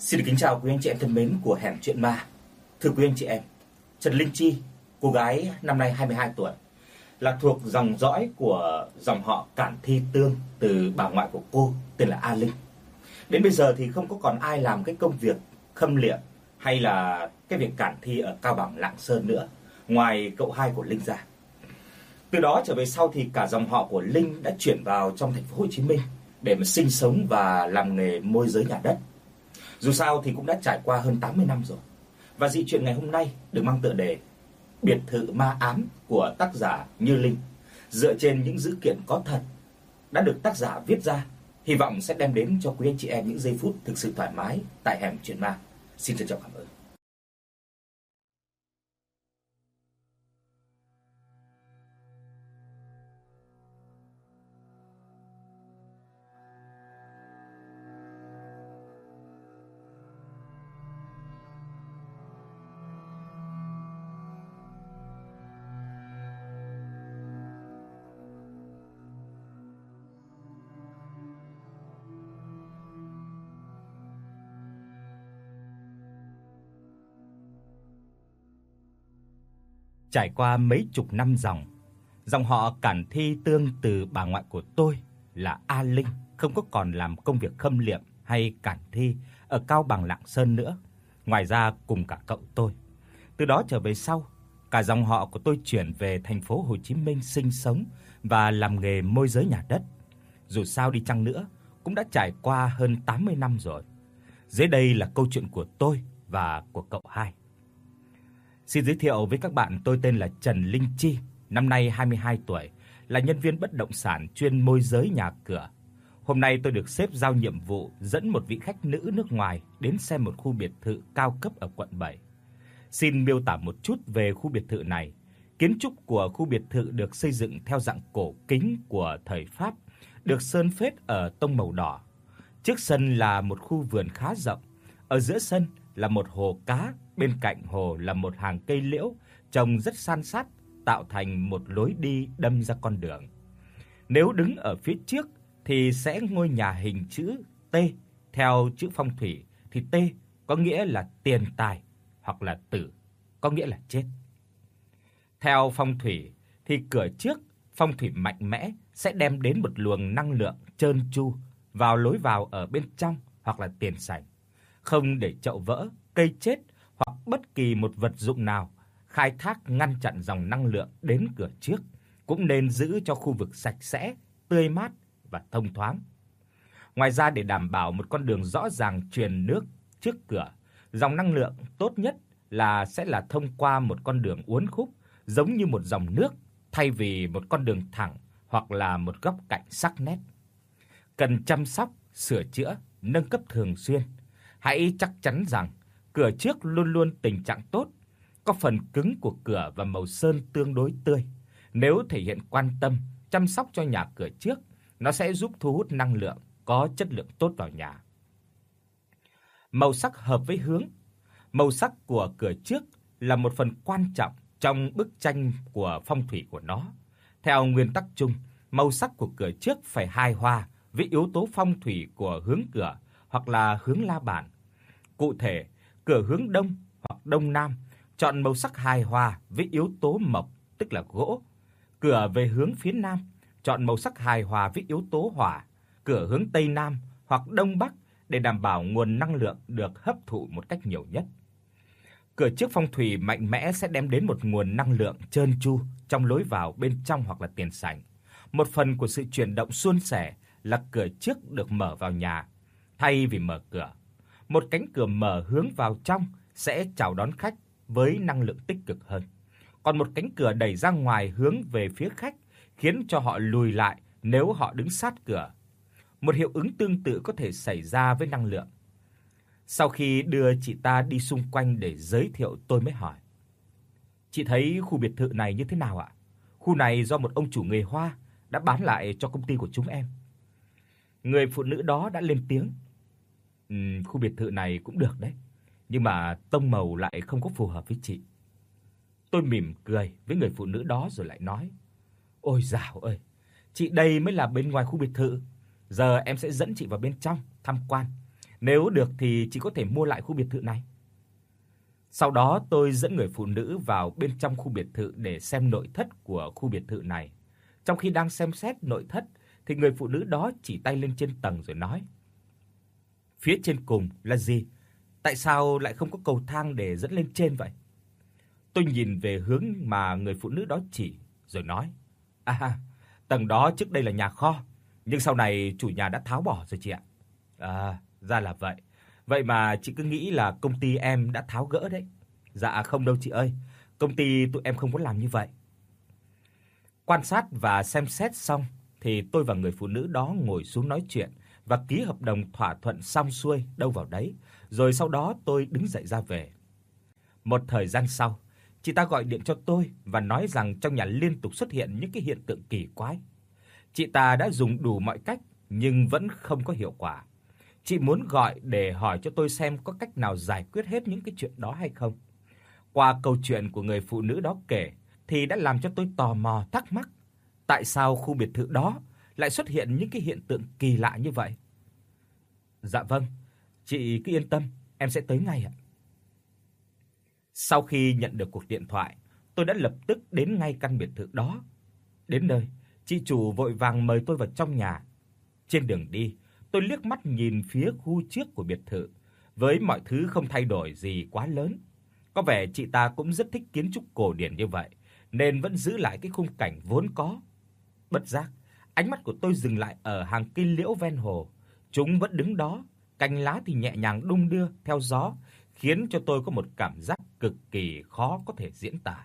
Xin được kính chào quý anh chị em thân mến của Hẻm Chuyện Ma. Thưa quý anh chị em, Trần Linh Chi, cô gái năm nay 22 tuổi, là thuộc dòng dõi của dòng họ Cản Thi Tương từ bà ngoại của cô tên là A Linh. Đến bây giờ thì không có còn ai làm cái công việc khâm liệm hay là cái việc cản thi ở Cao Bằng, Lạng Sơn nữa, ngoài cậu hai của Linh ra. Từ đó trở về sau thì cả dòng họ của Linh đã chuyển vào trong thành phố Hồ Chí Minh để mà sinh sống và làm nghề môi giới nhà đất. Dù sao thì cũng đã trải qua hơn 80 năm rồi. Và dị chuyện ngày hôm nay được mang tựa đề Biệt thự ma ám của tác giả Như Linh, dựa trên những dữ kiện có thật đã được tác giả viết ra, hy vọng sẽ đem đến cho quý anh chị em những giây phút thực sự thoải mái tại Hẻm Chuyện Ma. Xin trân trọng cảm ơn. Trải qua mấy chục năm dòng họ Cản Thi Tương từ bà ngoại của tôi là A Linh không có còn làm công việc khâm liệm hay cản thi ở Cao Bằng, Lạng Sơn nữa, ngoài ra cùng cả cậu tôi. Từ đó trở về sau, cả dòng họ của tôi chuyển về thành phố Hồ Chí Minh sinh sống và làm nghề môi giới nhà đất. Dù sao đi chăng nữa, cũng đã trải qua hơn 80 năm rồi. Dưới đây là câu chuyện của tôi và của cậu hai. Xin giới thiệu với các bạn, tôi tên là Trần Linh Chi, năm nay 22 tuổi, là nhân viên bất động sản chuyên môi giới nhà cửa. Hôm nay tôi được sếp giao nhiệm vụ dẫn một vị khách nữ nước ngoài đến xem một khu biệt thự cao cấp ở quận 7. Xin miêu tả một chút về khu biệt thự này. Kiến trúc của khu biệt thự được xây dựng theo dạng cổ kính của thời Pháp, được sơn phết ở tông màu đỏ. Trước sân là một khu vườn khá rộng, ở giữa sân là một hồ cá, bên cạnh hồ là một hàng cây liễu trồng rất san sát, tạo thành một lối đi đâm ra con đường. Nếu đứng ở phía trước thì sẽ ngôi nhà hình chữ T, theo chữ phong thủy thì T có nghĩa là tiền tài hoặc là tử, có nghĩa là chết. Theo phong thủy thì cửa trước phong thủy mạnh mẽ sẽ đem đến một luồng năng lượng trơn tru vào lối vào ở bên trong hoặc là tiền sảnh, không để chậu vỡ, cây chết hoặc bất kỳ một vật dụng nào khai thác ngăn chặn dòng năng lượng đến cửa trước, cũng nên giữ cho khu vực sạch sẽ, tươi mát và thông thoáng. Ngoài ra, để đảm bảo một con đường rõ ràng truyền nước trước cửa, dòng năng lượng tốt nhất sẽ là thông qua một con đường uốn khúc giống như một dòng nước thay vì một con đường thẳng hoặc là một góc cạnh sắc nét. Cần chăm sóc, sửa chữa, nâng cấp thường xuyên. Hãy chắc chắn rằng cửa trước luôn luôn tình trạng tốt, có phần cứng của cửa và màu sơn tương đối tươi. Nếu thể hiện quan tâm, chăm sóc cho nhà cửa trước, nó sẽ giúp thu hút năng lượng có chất lượng tốt vào nhà. Màu sắc hợp với hướng. Màu sắc của cửa trước là một phần quan trọng trong bức tranh của phong thủy của nó. Theo nguyên tắc chung, màu sắc của cửa trước phải hài hòa với yếu tố phong thủy của hướng cửa hoặc là hướng la bàn. Cụ thể, cửa hướng đông hoặc đông nam chọn màu sắc hài hòa với yếu tố mộc, tức là gỗ. Cửa về hướng phía nam chọn màu sắc hài hòa với yếu tố hỏa. Cửa hướng tây nam hoặc đông bắc để đảm bảo nguồn năng lượng được hấp thụ một cách nhiều nhất. Cửa trước phong thủy mạnh mẽ sẽ đem đến một nguồn năng lượng trơn tru trong lối vào bên trong hoặc là tiền sảnh. Một phần của sự chuyển động suôn sẻ là cửa trước được mở vào nhà thay vì mở cửa. Một cánh cửa mở hướng vào trong sẽ chào đón khách với năng lượng tích cực hơn. Còn một cánh cửa đẩy ra ngoài hướng về phía khách khiến cho họ lùi lại nếu họ đứng sát cửa. Một hiệu ứng tương tự có thể xảy ra với năng lượng. Sau khi đưa chị ta đi xung quanh để giới thiệu, tôi mới hỏi: "Chị thấy khu biệt thự này như thế nào ạ? Khu này do một ông chủ người Hoa đã bán lại cho công ty của chúng em." Người phụ nữ đó đã lên tiếng: Khu biệt thự này cũng được đấy, nhưng mà tông màu lại không có phù hợp với chị." Tôi mỉm cười với người phụ nữ đó rồi lại nói: "Ôi dào ơi, chị đây mới là bên ngoài khu biệt thự. Giờ em sẽ dẫn chị vào bên trong tham quan Nếu được thì chị có thể mua lại khu biệt thự này. Sau đó tôi dẫn người phụ nữ vào bên trong khu biệt thự để xem nội thất của khu biệt thự này. Trong khi đang xem xét nội thất thì người phụ nữ đó chỉ tay lên trên tầng rồi nói: "Phía trên cùng là gì? Tại sao lại không có cầu thang để dẫn lên trên vậy?" Tôi nhìn về hướng mà người phụ nữ đó chỉ rồi nói: "À, tầng đó trước đây là nhà kho, nhưng sau này chủ nhà đã tháo bỏ rồi chị ạ." "À, ra là vậy. Vậy mà chị cứ nghĩ là công ty em đã tháo gỡ đấy." "Dạ không đâu chị ơi, công ty tụi em không có làm như vậy." Quan sát và xem xét xong thì tôi và người phụ nữ đó ngồi xuống nói chuyện và ký hợp đồng thỏa thuận xong xuôi đâu vào đấy, rồi sau đó tôi đứng dậy ra về. Một thời gian sau, chị ta gọi điện cho tôi và nói rằng trong nhà liên tục xuất hiện những cái hiện tượng kỳ quái. Chị ta đã dùng đủ mọi cách nhưng vẫn không có hiệu quả. Chị muốn gọi để hỏi cho tôi xem có cách nào giải quyết hết những cái chuyện đó hay không. Qua câu chuyện của người phụ nữ đó kể thì đã làm cho tôi tò mò thắc mắc, tại sao khu biệt thự đó lại xuất hiện những cái hiện tượng kỳ lạ như vậy. "Dạ vâng, chị cứ yên tâm, em sẽ tới ngay ạ." Sau khi nhận được cuộc điện thoại, tôi đã lập tức đến ngay căn biệt thự đó. Đến nơi, chị chủ vội vàng mời tôi vào trong nhà. Trên đường đi, tôi liếc mắt nhìn phía khu trước của biệt thự, với mọi thứ không thay đổi gì quá lớn. Có vẻ chị ta cũng rất thích kiến trúc cổ điển như vậy, nên vẫn giữ lại cái khung cảnh vốn có. Bất giác, ánh mắt của tôi dừng lại ở hàng cây liễu ven hồ. Chúng vẫn đứng đó, cành lá thì nhẹ nhàng đung đưa theo gió, khiến cho tôi có một cảm giác cực kỳ khó có thể diễn tả.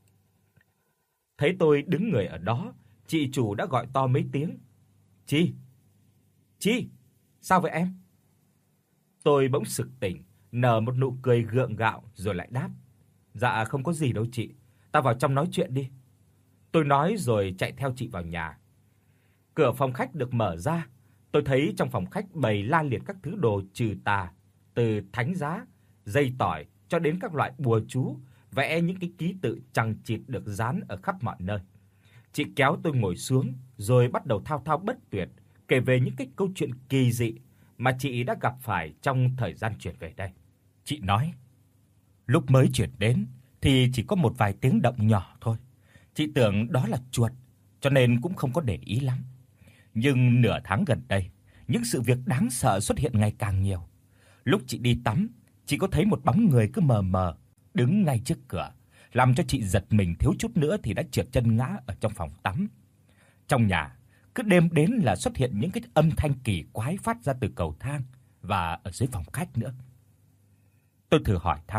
Thấy tôi đứng người ở đó, chị chủ đã gọi to mấy tiếng: "Chi? Chi? Sao vậy em?" Tôi bỗng sực tỉnh, nở một nụ cười gượng gạo rồi lại đáp: "Dạ không có gì đâu chị, ta vào trong nói chuyện đi." Tôi nói rồi chạy theo chị vào nhà. Cửa phòng khách được mở ra, tôi thấy trong phòng khách bày la liệt các thứ đồ trừ tà, từ thánh giá, dây tỏi cho đến các loại bùa chú, vẽ những cái ký tự chằng chịt được dán ở khắp mọi nơi. Chị kéo tôi ngồi xuống rồi bắt đầu thao thao bất tuyệt kể về những cái câu chuyện kỳ dị mà chị đã gặp phải trong thời gian chuyển về đây. Chị nói, lúc mới chuyển đến thì chỉ có một vài tiếng động nhỏ thôi. Chị tưởng đó là chuột, cho nên cũng không có để ý lắm. Nhưng nửa tháng gần đây, những sự việc đáng sợ xuất hiện ngày càng nhiều. Lúc chị đi tắm, chị có thấy một bóng người cứ mờ mờ đứng ngay trước cửa, làm cho chị giật mình thiếu chút nữa thì đã trượt chân ngã ở trong phòng tắm. Trong nhà, cứ đêm đến là xuất hiện những cái âm thanh kỳ quái phát ra từ cầu thang và ở dưới phòng khách nữa. Tôi thử hỏi thăm: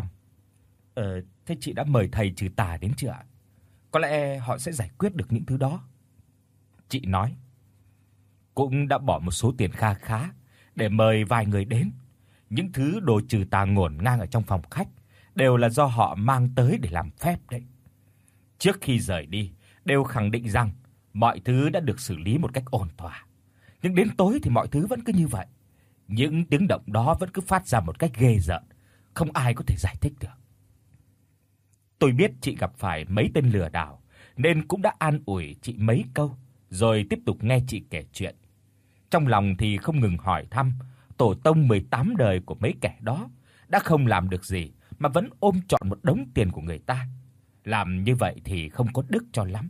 thế chị đã mời thầy trừ tà đến chưa ạ? Có lẽ họ sẽ giải quyết được những thứ đó." Chị nói, cũng đã bỏ một số tiền kha khá để mời vài người đến. Những thứ đồ trừ tà ngổn ngang ở trong phòng khách đều là do họ mang tới để làm phép đấy. Trước khi rời đi, đều khẳng định rằng mọi thứ đã được xử lý một cách ổn thỏa. Nhưng đến tối thì mọi thứ vẫn cứ như vậy. Những tiếng động đó vẫn cứ phát ra một cách ghê rợn, không ai có thể giải thích được. Tôi biết chị gặp phải mấy tên lừa đảo nên cũng đã an ủi chị mấy câu, rồi tiếp tục nghe chị kể chuyện. Trong lòng thì không ngừng hỏi thăm tổ tông 18 đời của mấy kẻ đó đã không làm được gì mà vẫn ôm trọn một đống tiền của người ta. Làm như vậy thì không có đức cho lắm.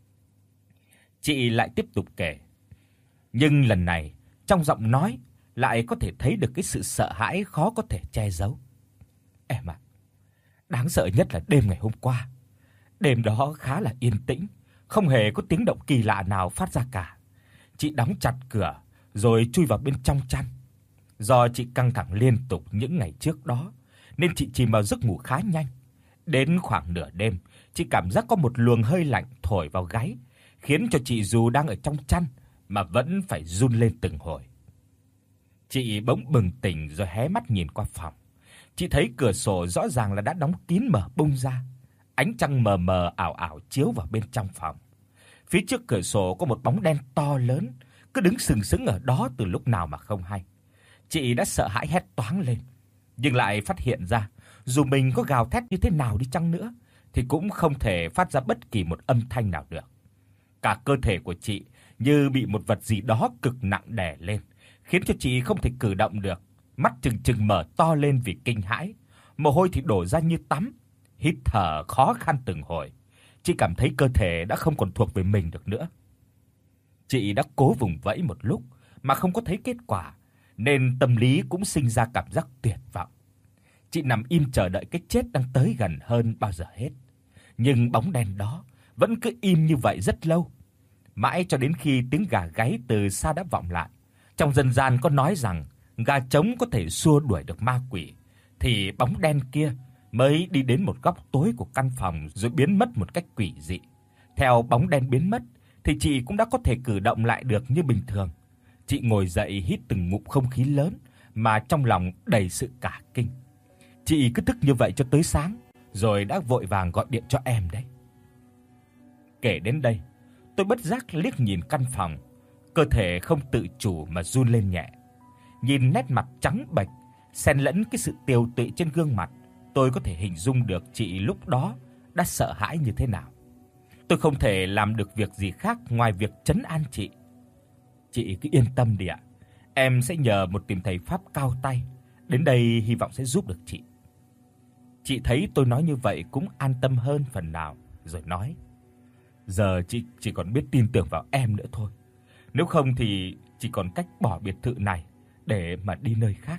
Chị lại tiếp tục kể, nhưng lần này trong giọng nói lại có thể thấy được cái sự sợ hãi khó có thể che giấu. "Em ạ, đáng sợ nhất là đêm ngày hôm qua. Đêm đó khá là yên tĩnh, không hề có tiếng động kỳ lạ nào phát ra cả. Chị đóng chặt cửa rồi chui vào bên trong chăn. Do chị căng thẳng liên tục những ngày trước đó nên chị chìm vào giấc ngủ khá nhanh. Đến khoảng nửa đêm, chị cảm giác có một luồng hơi lạnh thổi vào gáy, khiến cho chị dù đang ở trong chăn mà vẫn phải run lên từng hồi. Chị bỗng bừng tỉnh rồi hé mắt nhìn qua phòng. Chị thấy cửa sổ rõ ràng là đã đóng kín mở bung ra. Ánh trăng mờ mờ ảo ảo chiếu vào bên trong phòng. Phía trước cửa sổ có một bóng đen to lớn, cứ đứng sừng sững ở đó từ lúc nào mà không hay. Chị đã sợ hãi hét toáng lên, nhưng lại phát hiện ra, dù mình có gào thét như thế nào đi chăng nữa thì cũng không thể phát ra bất kỳ một âm thanh nào được. Cả cơ thể của chị như bị một vật gì đó cực nặng đè lên, khiến cho chị không thể cử động được. mắt trừng trừng mở to lên vì kinh hãi, mồ hôi thì đổ ra như tắm, hít thở khó khăn từng hồi. Chị cảm thấy cơ thể đã không còn thuộc về mình được nữa. Chị đã cố vùng vẫy một lúc mà không có thấy kết quả, nên tâm lý cũng sinh ra cảm giác tuyệt vọng. Chị nằm im chờ đợi cái chết đang tới gần hơn bao giờ hết. Nhưng bóng đen đó vẫn cứ im như vậy rất lâu, mãi cho đến khi tiếng gà gáy từ xa đã vọng lại. Trong dân gian có nói rằng gà trống có thể xua đuổi được ma quỷ, thì bóng đen kia mới đi đến một góc tối của căn phòng rồi biến mất một cách quỷ dị. Theo bóng đen biến mất thì chị cũng đã có thể cử động lại được như bình thường. Chị ngồi dậy hít từng ngụm không khí lớn mà trong lòng đầy sự cả kinh. Chị cứ thức như vậy cho tới sáng, rồi đã vội vàng gọi điện cho em đấy. Kể đến đây, tôi bất giác liếc nhìn căn phòng, cơ thể không tự chủ mà run lên nhẹ. Nhìn nét mặt trắng bệch, xen lẫn cái sự tiều tụy trên gương mặt, tôi có thể hình dung được chị lúc đó đã sợ hãi như thế nào. Tôi không thể làm được việc gì khác ngoài việc trấn an chị. Chị cứ yên tâm đi ạ. Em sẽ nhờ một tìm thầy pháp cao tay đến đây, hy vọng sẽ giúp được chị. Chị thấy tôi nói như vậy cũng an tâm hơn phần nào, rồi nói: Giờ chị chỉ còn biết tin tưởng vào em nữa thôi. Nếu không thì chỉ còn cách bỏ biệt thự này để mà đi nơi khác.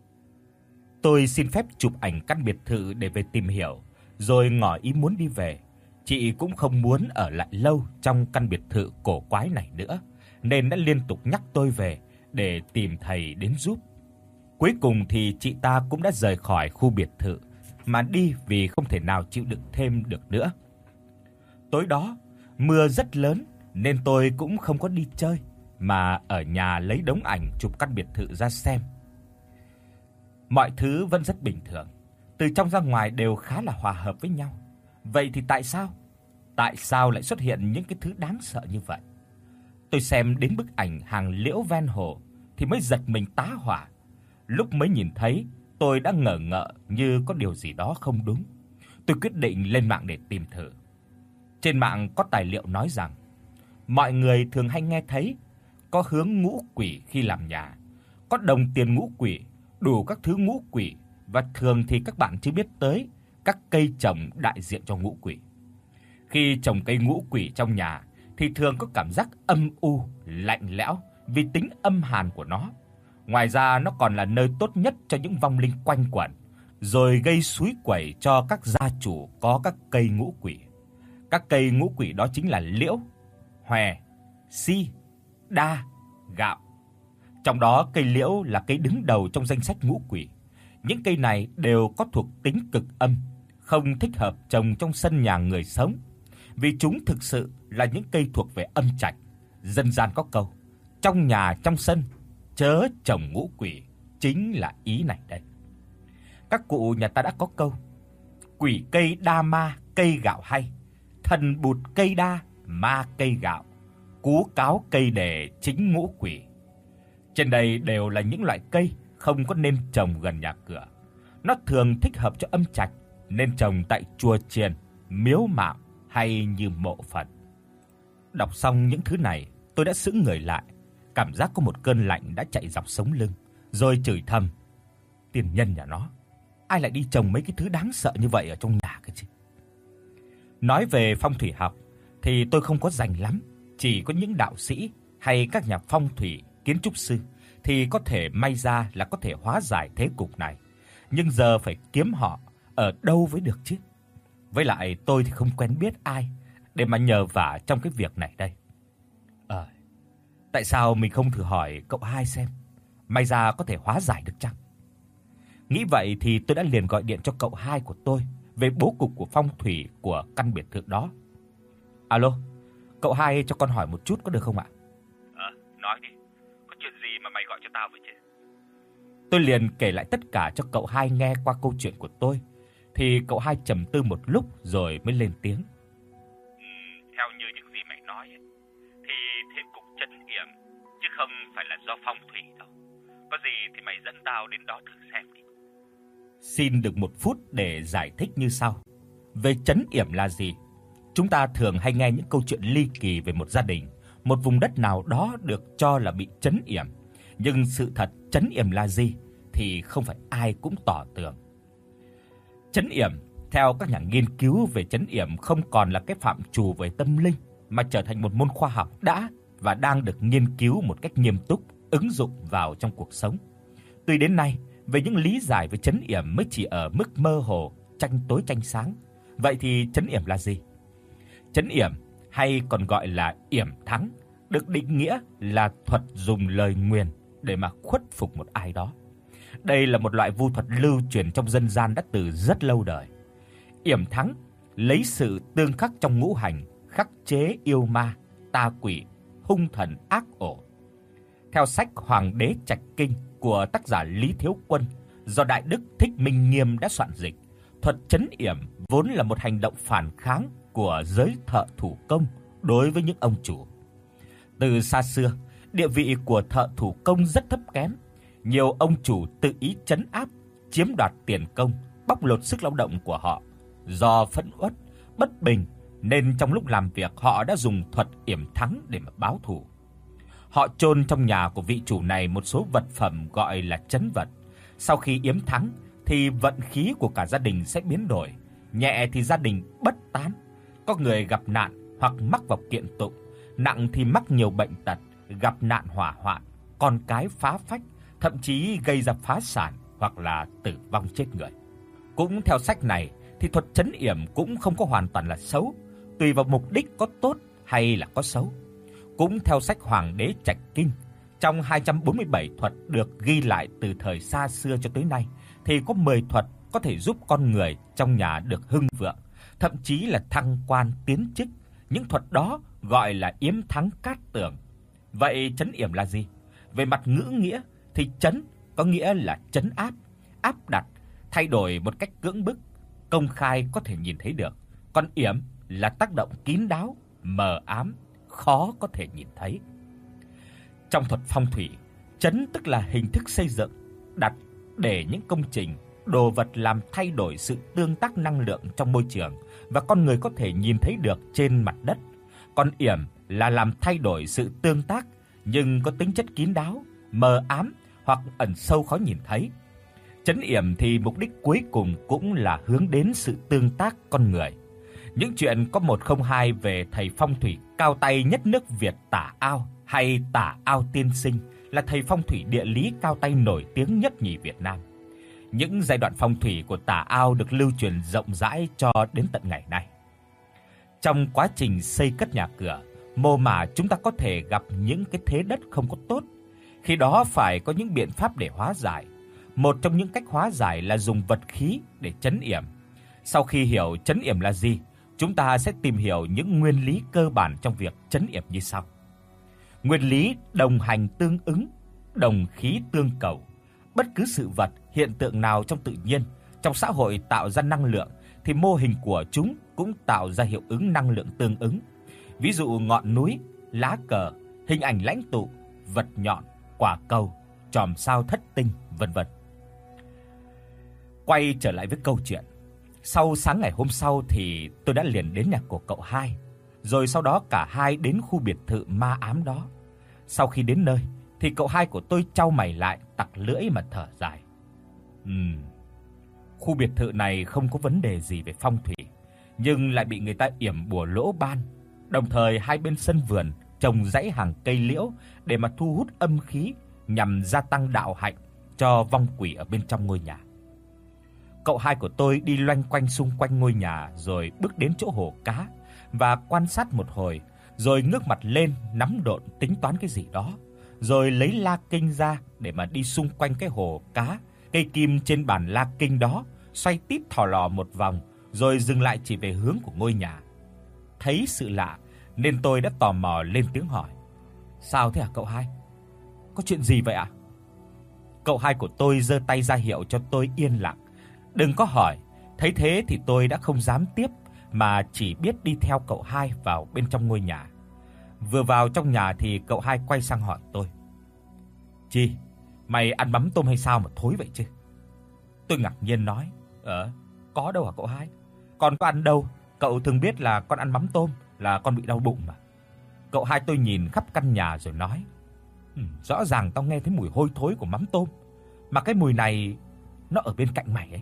Tôi xin phép chụp ảnh căn biệt thự để về tìm hiểu, rồi ngỏ ý muốn đi về. Chị cũng không muốn ở lại lâu trong căn biệt thự cổ quái này nữa, nên đã liên tục nhắc tôi về để tìm thầy đến giúp. Cuối cùng thì chị ta cũng đã rời khỏi khu biệt thự mà đi vì không thể nào chịu đựng thêm được nữa. Tối đó, mưa rất lớn nên tôi cũng không có đi chơi mà ở nhà lấy đống ảnh chụp căn biệt thự ra xem. Mọi thứ vẫn rất bình thường, từ trong ra ngoài đều khá là hòa hợp với nhau. Vậy thì tại sao lại xuất hiện những cái thứ đáng sợ như vậy? Tôi xem đến bức ảnh hàng liễu ven hồ thì mới giật mình tá hỏa. Lúc mới nhìn thấy, tôi đã ngờ ngợ như có điều gì đó không đúng. Tôi quyết định lên mạng để tìm thử. Trên mạng có tài liệu nói rằng mọi người thường hay nghe thấy có hướng ngũ quỷ khi làm nhà, có đồng tiền ngũ quỷ, đủ các thứ ngũ quỷ, và thường thì các bạn chưa biết tới các cây trồng đại diện cho ngũ quỷ. Khi trồng cây ngũ quỷ trong nhà thì thường có cảm giác âm u, lạnh lẽo vì tính âm hàn của nó. Ngoài ra nó còn là nơi tốt nhất cho những vong linh quanh quẩn, rồi gây xúi quẩy cho các gia chủ có các cây ngũ quỷ. Các cây ngũ quỷ đó chính là liễu, hòe, si, đa, gạo. Trong đó cây liễu là cây đứng đầu trong danh sách ngũ quỷ. Những cây này đều có thuộc tính cực âm, không thích hợp trồng trong sân nhà người sống, vì chúng thực sự là những cây thuộc về âm trạch. Dân gian có câu: trong nhà trong sân chớ trồng ngũ quỷ, chính là ý này đây. Các cụ nhà ta đã có câu: quỷ cây đa ma cây gạo hay, thần bụt cây đa ma cây gạo, cú cáo cây đề chính ngũ quỷ. Trên đây đều là những loại cây không có nên trồng gần nhà cửa. Nó thường thích hợp cho âm trạch, nên trồng tại chùa chiền, miếu mạo hay như mộ Phật. Đọc xong những thứ này, tôi đã sững người lại, cảm giác có một cơn lạnh đã chạy dọc sống lưng, rồi chửi thầm: tiền nhân nhà nó, ai lại đi trồng mấy cái thứ đáng sợ như vậy ở trong nhà cơ chứ. Nói về phong thủy học thì tôi không có rành lắm, chỉ có những đạo sĩ hay các nhà phong thủy, kiến trúc sư thì có thể may ra là có thể hóa giải thế cục này. Nhưng giờ phải kiếm họ ở đâu mới được chứ? Với lại tôi thì không quen biết ai để mà nhờ vả trong cái việc này đây. Tại sao mình không thử hỏi cậu hai xem, may ra có thể hóa giải được chăng? Nghĩ vậy thì tôi đã liền gọi điện cho cậu hai của tôi về bố cục của phong thủy của căn biệt thự đó. Alo, cậu hai cho con hỏi một chút có được không ạ? Nói đi, có chuyện gì mà mày gọi cho tao vậy chứ? Tôi liền kể lại tất cả cho cậu hai nghe qua câu chuyện của tôi, thì cậu hai trầm tư một lúc rồi mới lên tiếng. Theo như những gì mày nói ấy, thì thế cục trấn yểm chứ không phải là do phong thủy đâu. Có gì thì mày dẫn tao đến đó thử xem đi. Xin được một phút để giải thích như sau. Về trấn yểm là gì? Chúng ta thường hay nghe những câu chuyện ly kỳ về một gia đình, một vùng đất nào đó được cho là bị trấn yểm. Nhưng sự thật trấn yểm là gì thì không phải ai cũng tỏ tường. Trấn yểm theo các nhà nghiên cứu về trấn yểm không còn là cái phạm trù về tâm linh mà trở thành một môn khoa học đã và đang được nghiên cứu một cách nghiêm túc, ứng dụng vào trong cuộc sống. Tuy đến nay, về những lý giải về trấn yểm mới chỉ ở mức mơ hồ, tranh tối tranh sáng. Vậy thì trấn yểm là gì? Trấn yểm hay còn gọi là yểm thắng được định nghĩa là thuật dùng lời nguyền để mà khuất phục một ai đó. Đây là một loại vu thuật lưu truyền trong dân gian đã từ rất lâu đời. Yểm thắng lấy sự tương khắc trong ngũ hành khắc chế yêu ma, tà quỷ, hung thần ác ổ. Theo sách Hoàng đế Trạch Kinh của tác giả Lý Thiếu Quân do Đại Đức Thích Minh Nghiêm đã soạn dịch, thuật trấn yểm vốn là một hành động phản kháng của giới thợ thủ công đối với những ông chủ. Từ xa xưa, địa vị của thợ thủ công rất thấp kém. Nhiều ông chủ tự ý trấn áp, chiếm đoạt tiền công, bóc lột sức lao động của họ. Do phẫn uất, bất bình nên trong lúc làm việc họ đã dùng thuật yểm thắng để mà báo thù. Họ chôn trong nhà của vị chủ này một số vật phẩm gọi là trấn vật. Sau khi yểm thắng thì vận khí của cả gia đình sẽ biến đổi, nhẹ thì gia đình bất tán, có người gặp nạn hoặc mắc vào kiện tụng, nặng thì mắc nhiều bệnh tật, gặp nạn hỏa hoạn, con cái phá phách, thậm chí gây ra phá sản hoặc là tử vong chết người. Cũng theo sách này thì thuật trấn yểm cũng không có hoàn toàn là xấu, tùy vào mục đích có tốt hay là có xấu. Cũng theo sách Hoàng đế Trạch Kinh, trong 247 thuật được ghi lại từ thời xa xưa cho tới nay thì có 10 thuật có thể giúp con người trong nhà được hưng vượng, thậm chí là thăng quan tiến chức. Những thuật đó gọi là yếm thắng cát tường. Vậy trấn yểm là gì? Về mặt ngữ nghĩa thì trấn có nghĩa là trấn áp, áp đặt, thay đổi một cách cưỡng bức, công khai có thể nhìn thấy được. Còn yểm là tác động kín đáo, mờ ám, khó có thể nhìn thấy. Trong thuật phong thủy, trấn tức là hình thức xây dựng, đặt để những công trình, đồ vật làm thay đổi sự tương tác năng lượng trong môi trường và con người có thể nhìn thấy được trên mặt đất. Còn yểm là làm thay đổi sự tương tác nhưng có tính chất kín đáo, mờ ám hoặc ẩn sâu khó nhìn thấy. Trấn yểm thì mục đích cuối cùng cũng là hướng đến sự tương tác con người. Những chuyện có 102 về thầy phong thủy cao tay nhất nước Việt Tả Ao hay Tả Ao tiên sinh là thầy phong thủy địa lý cao tay nổi tiếng nhất nhì Việt Nam. Những giai đoạn phong thủy của Tả Ao được lưu truyền rộng rãi cho đến tận ngày nay. Trong quá trình xây cất nhà cửa, mô mà chúng ta có thể gặp những cái thế đất không có tốt. Khi đó phải có những biện pháp để hóa giải. Một trong những cách hóa giải là dùng vật khí để trấn yểm. Sau khi hiểu trấn yểm là gì, chúng ta sẽ tìm hiểu những nguyên lý cơ bản trong việc trấn yểm như sau. Nguyên lý đồng hành tương ứng, đồng khí tương cầu. Bất cứ sự vật, hiện tượng nào trong tự nhiên, trong xã hội tạo ra năng lượng thì mô hình của chúng cũng tạo ra hiệu ứng năng lượng tương ứng. Ví dụ ngọn núi, lá cờ, hình ảnh lãnh tụ, vật nhọn, quả cầu, chòm sao thất tinh, vân vân. Quay trở lại với câu chuyện. Sau sáng ngày hôm sau thì tôi đã liền đến nhà của cậu hai, rồi sau đó cả hai đến khu biệt thự ma ám đó. Sau khi đến nơi thì cậu hai của tôi chau mày lại, tặc lưỡi mà thở dài. Khu biệt thự này không có vấn đề gì về phong thủy, nhưng lại bị người ta yểm bùa lỗ ban. Đồng thời hai bên sân vườn trồng dãy hàng cây liễu để mà thu hút âm khí nhằm gia tăng đạo hạnh cho vong quỷ ở bên trong ngôi nhà. Cậu hai của tôi đi loanh quanh xung quanh ngôi nhà rồi bước đến chỗ hồ cá và quan sát một hồi, rồi ngước mặt lên nắm độn tính toán cái gì đó, rồi lấy la kinh ra để mà đi xung quanh cái hồ cá, cây kim trên bàn la kinh đó, xoay tít thò lò một vòng rồi dừng lại chỉ về hướng của ngôi nhà. Thấy sự lạ nên tôi đã tò mò lên tiếng hỏi: "Sao thế hả cậu hai? Có chuyện gì vậy ạ?" Cậu hai của tôi giơ tay ra hiệu cho tôi yên lặng, đừng có hỏi. Thấy thế thì tôi đã không dám tiếp mà chỉ biết đi theo cậu hai vào bên trong ngôi nhà. Vừa vào trong nhà thì cậu hai quay sang hỏi tôi: "Chi, mày ăn mắm tôm hay sao mà thối vậy chứ?" Tôi ngạc nhiên nói: Có đâu hả cậu hai? Con có ăn đâu, cậu thường biết là con ăn mắm tôm là con bị đau bụng mà." Cậu hai tôi nhìn khắp căn nhà rồi nói: Rõ ràng tao nghe thấy mùi hôi thối của mắm tôm, mà cái mùi này nó ở bên cạnh mày ấy."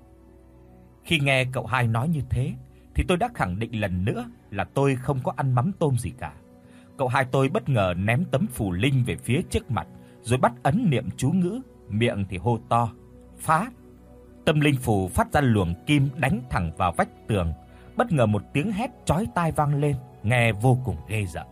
Khi nghe cậu hai nói như thế thì tôi đã khẳng định lần nữa là tôi không có ăn mắm tôm gì cả. Cậu hai tôi bất ngờ ném tấm phù linh về phía trước mặt, rồi bắt ấn niệm chú ngữ, miệng thì hô to: "Phá!" Tâm linh phù phát ra luồng kim đánh thẳng vào vách tường. Bất ngờ một tiếng hét chói tai vang lên, nghe vô cùng ghê rợn.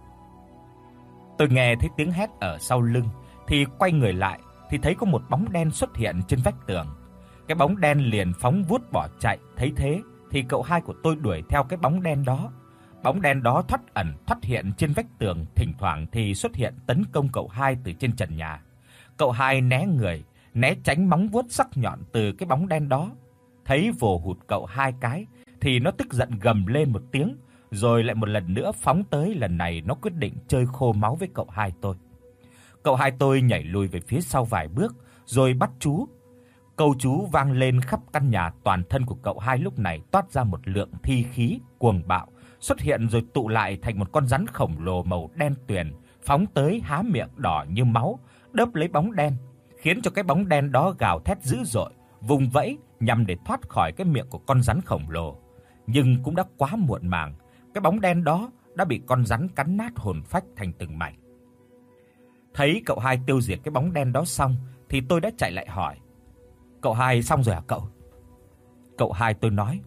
Tôi nghe thấy tiếng hét ở sau lưng thì quay người lại thì thấy có một bóng đen xuất hiện trên vách tường. Cái bóng đen liền phóng vút bỏ chạy, thấy thế thì cậu hai của tôi đuổi theo cái bóng đen đó. Bóng đen đó thoát ẩn thoát hiện trên vách tường, thỉnh thoảng thì xuất hiện tấn công cậu hai từ trên trần nhà. Cậu hai né người, né tránh móng vuốt sắc nhọn từ cái bóng đen đó. Thấy vồ hụt cậu hai cái thì nó tức giận gầm lên một tiếng, rồi lại một lần nữa phóng tới, lần này nó quyết định chơi khô máu với cậu hai tôi. Cậu hai tôi nhảy lùi về phía sau vài bước rồi bắt chú. Câu chú vang lên khắp căn nhà, toàn thân của cậu hai lúc này toát ra một lượng thi khí cuồng bạo, xuất hiện rồi tụ lại thành một con rắn khổng lồ màu đen tuyền, phóng tới há miệng đỏ như máu, đớp lấy bóng đen, khiến cho cái bóng đen đó gào thét dữ dội, vùng vẫy nhằm để thoát khỏi cái miệng của con rắn khổng lồ. Nhưng cũng đã quá muộn màng, cái bóng đen đó đã bị con rắn cắn nát hồn phách thành từng mảnh. Thấy cậu hai tiêu diệt cái bóng đen đó xong thì tôi đã chạy lại hỏi: "Cậu hai xong rồi hả cậu?" Cậu hai tôi nói: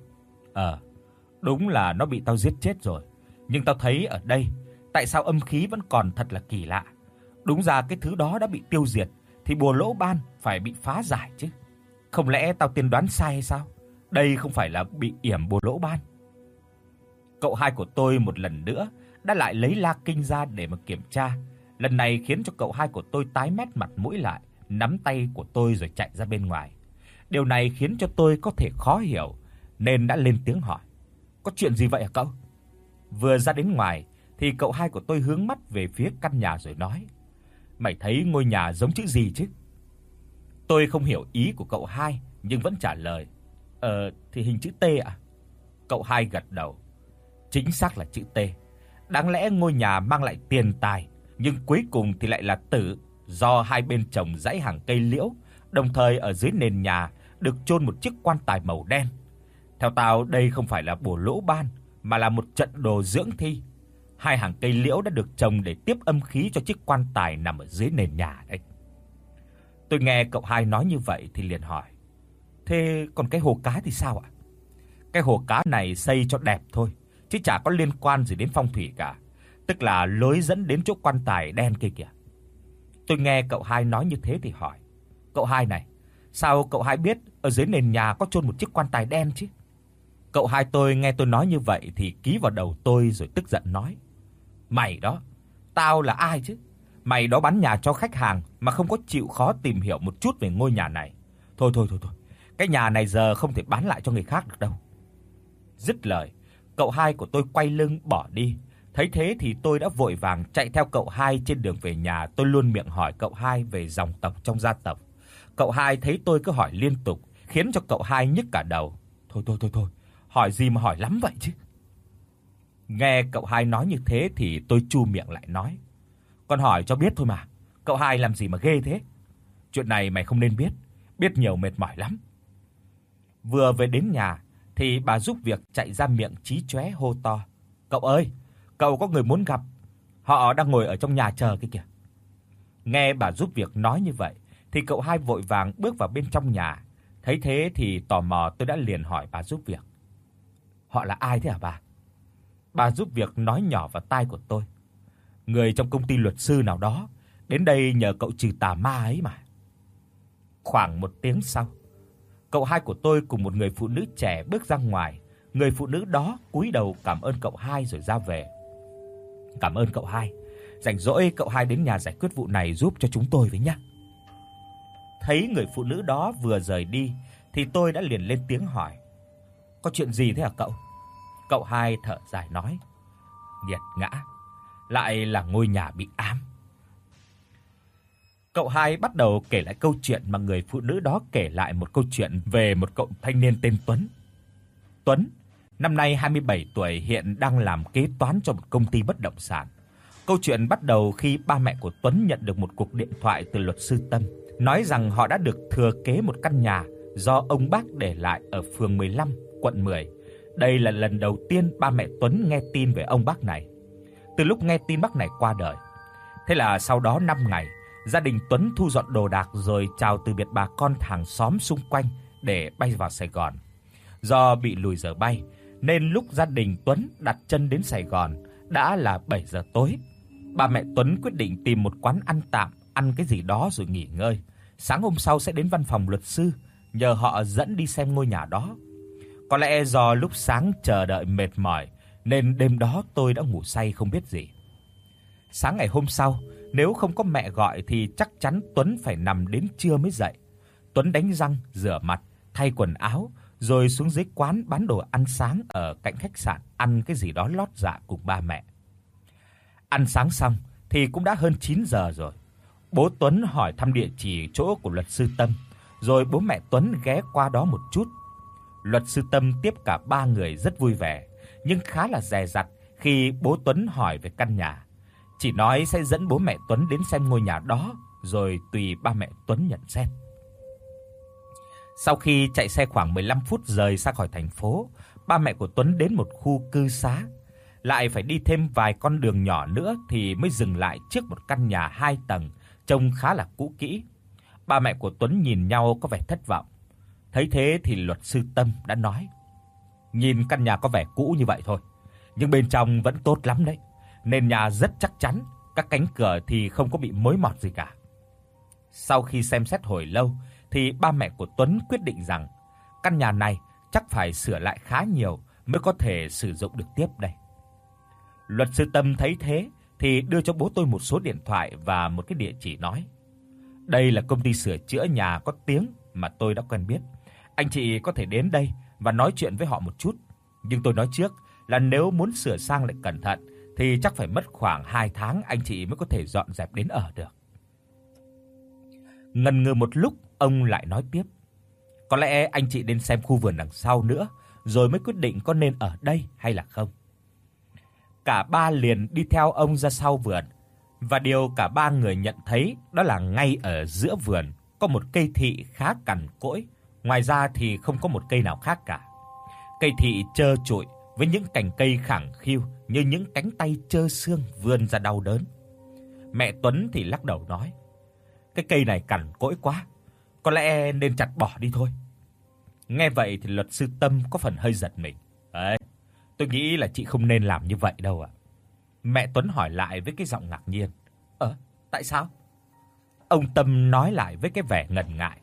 Đúng là nó bị tao giết chết rồi, nhưng tao thấy ở đây tại sao âm khí vẫn còn thật là kỳ lạ. Đúng ra cái thứ đó đã bị tiêu diệt thì bùa lỗ ban phải bị phá giải chứ. Không lẽ tao tiên đoán sai hay sao? Đây không phải là bị yểm bùa lỗ ban." Cậu hai của tôi một lần nữa đã lại lấy la kinh ra để mà kiểm tra. Lần này khiến cho cậu hai của tôi tái mét mặt mũi lại, nắm tay của tôi rồi chạy ra bên ngoài. Điều này khiến cho tôi có thể khó hiểu nên đã lên tiếng hỏi: "Có chuyện gì vậy hả cậu?" Vừa ra đến ngoài thì cậu hai của tôi hướng mắt về phía căn nhà rồi nói: "Mày thấy ngôi nhà giống chữ gì chứ?" Tôi không hiểu ý của cậu hai nhưng vẫn trả lời: Thì hình chữ T ạ." Cậu hai gật đầu: "Chính xác là chữ T. Đáng lẽ ngôi nhà mang lại tiền tài, nhưng cuối cùng thì lại là tử, do hai bên trồng dãy hàng cây liễu, đồng thời ở dưới nền nhà được chôn một chiếc quan tài màu đen. Theo tao đây không phải là bùa lỗ ban mà là một trận đồ dưỡng thi. Hai hàng cây liễu đã được trồng để tiếp âm khí cho chiếc quan tài nằm ở dưới nền nhà đấy." Tôi nghe cậu hai nói như vậy thì liền hỏi: "Thế còn cái hồ cá thì sao ạ?" "Cái hồ cá này xây cho đẹp thôi, chứ chả có liên quan gì đến phong thủy cả, tức là lối dẫn đến chỗ quan tài đen kia kìa." Tôi nghe cậu hai nói như thế thì hỏi: "Cậu hai này, sao cậu hai biết ở dưới nền nhà có chôn một chiếc quan tài đen chứ?" Cậu hai tôi nghe tôi nói như vậy thì ký vào đầu tôi rồi tức giận nói: "Mày đó, tao là ai chứ? Mày đó bán nhà cho khách hàng mà không có chịu khó tìm hiểu một chút về ngôi nhà này. Thôi, cái nhà này giờ không thể bán lại cho người khác được đâu." Dứt lời, cậu hai của tôi quay lưng bỏ đi. Thấy thế thì tôi đã vội vàng chạy theo cậu hai. Trên đường về nhà, tôi luôn miệng hỏi cậu hai về dòng tộc trong gia tộc. Cậu hai thấy tôi cứ hỏi liên tục, khiến cho cậu hai nhức cả đầu. Thôi, hỏi gì mà hỏi lắm vậy chứ?" Nghe cậu hai nói như thế thì tôi chu miệng lại nói: "Con hỏi cho biết thôi mà, cậu hai làm gì mà ghê thế? Chuyện này mày không nên biết, biết nhiều mệt mỏi lắm." Vừa về đến nhà thì bà giúp việc chạy ra miệng chí chóe hô to: "Cậu ơi, cậu có người muốn gặp, họ đang ngồi ở trong nhà chờ kia kìa." Nghe bà giúp việc nói như vậy thì cậu hai vội vàng bước vào bên trong nhà. Thấy thế thì tò mò tôi đã liền hỏi bà giúp việc: "Họ là ai thế hả bà?" Bà giúp việc nói nhỏ vào tai của tôi: "Người trong công ty luật sư nào đó đến đây nhờ cậu trừ tà ma ấy mà." Khoảng 1 tiếng sau, cậu hai của tôi cùng một người phụ nữ trẻ bước ra ngoài. Người phụ nữ đó cúi đầu cảm ơn cậu hai rồi ra về. "Cảm ơn cậu hai. Rảnh rỗi cậu hai đến nhà giải quyết vụ này giúp cho chúng tôi với nhá." Thấy người phụ nữ đó vừa rời đi thì tôi đã liền lên tiếng hỏi: "Có chuyện gì thế hả cậu?" Cậu hai thở dài nói: "Nghiệt ngã, lại là ngôi nhà bị ám." Cậu hai bắt đầu kể lại câu chuyện mà người phụ nữ đó kể lại, một câu chuyện về một cậu thanh niên tên Tuấn. Tuấn, năm nay 27 tuổi, hiện đang làm kế toán cho một công ty bất động sản. Câu chuyện bắt đầu khi ba mẹ của Tuấn nhận được một cuộc điện thoại từ luật sư Tâm, nói rằng họ đã được thừa kế một căn nhà do ông bác để lại ở phường 15, quận 10. Đây là lần đầu tiên ba mẹ Tuấn nghe tin về ông bác này, từ lúc nghe tin bác này qua đời. Thế là sau đó 5 ngày, gia đình Tuấn thu dọn đồ đạc rồi chào từ biệt bà con hàng xóm xung quanh để bay vào Sài Gòn. Do bị lùi giờ bay nên lúc gia đình Tuấn đặt chân đến Sài Gòn đã là 7 giờ tối. Ba mẹ Tuấn quyết định tìm một quán ăn tạm, ăn cái gì đó rồi nghỉ ngơi. Sáng hôm sau sẽ đến văn phòng luật sư, nhờ họ dẫn đi xem ngôi nhà đó. Có lẽ do lúc sáng chờ đợi mệt mỏi nên đêm đó tôi đã ngủ say không biết gì. Sáng ngày hôm sau, nếu không có mẹ gọi thì chắc chắn Tuấn phải nằm đến trưa mới dậy. Tuấn đánh răng, rửa mặt, thay quần áo rồi xuống dưới quán bán đồ ăn sáng ở cạnh khách sạn ăn cái gì đó lót dạ cùng ba mẹ. Ăn sáng xong thì cũng đã hơn 9 giờ rồi. Bố Tuấn hỏi thăm địa chỉ chỗ của luật sư Tâm, rồi bố mẹ Tuấn ghé qua đó một chút. Luật sư Tâm tiếp cả ba người rất vui vẻ, nhưng khá là dè dặt khi bố Tuấn hỏi về căn nhà. Chỉ nói sẽ dẫn bố mẹ Tuấn đến xem ngôi nhà đó rồi tùy ba mẹ Tuấn nhận xét. Sau khi chạy xe khoảng 15 phút rời xa khỏi thành phố, ba mẹ của Tuấn đến một khu cư xá. Lại phải đi thêm vài con đường nhỏ nữa thì mới dừng lại trước một căn nhà 2 tầng trông khá là cũ kỹ. Ba mẹ của Tuấn nhìn nhau có vẻ thất vọng. Thấy thế thì luật sư Tâm đã nói: "Nhìn căn nhà có vẻ cũ như vậy thôi, nhưng bên trong vẫn tốt lắm đấy. Nền nhà rất chắc chắn, các cánh cửa thì không có bị mối mọt gì cả." Sau khi xem xét hồi lâu thì ba mẹ của Tuấn quyết định rằng căn nhà này chắc phải sửa lại khá nhiều mới có thể sử dụng được tiếp đây. Luật sư Tâm thấy thế thì đưa cho bố tôi một số điện thoại và một cái địa chỉ nói: "Đây là công ty sửa chữa nhà có tiếng mà tôi đã quen biết. Anh chị có thể đến đây và nói chuyện với họ một chút. Nhưng tôi nói trước là nếu muốn sửa sang lại cẩn thận thì chắc phải mất khoảng 2 tháng anh chị mới có thể dọn dẹp đến ở được." Ngần ngừ một lúc, ông lại nói tiếp: "Có lẽ anh chị nên xem khu vườn đằng sau nữa rồi mới quyết định có nên ở đây hay là không." Cả ba liền đi theo ông ra sau vườn, và điều cả ba người nhận thấy đó là ngay ở giữa vườn có một cây thị khá cằn cỗi, ngoài ra thì không có một cây nào khác cả. Cây thị trơ trụi với những cành cây khẳng khiu như những cánh tay trơ xương vươn ra đau đớn. Mẹ Tuấn thì lắc đầu nói: "Cái cây này cằn cỗi quá, có lẽ nên chặt bỏ đi thôi." Nghe vậy thì luật sư Tâm có phần hơi giật mình. "Ấy, tôi nghĩ là chị không nên làm như vậy đâu ạ." Mẹ Tuấn hỏi lại với cái giọng ngạc nhiên: Tại sao?" Ông Tâm nói lại với cái vẻ ngần ngại: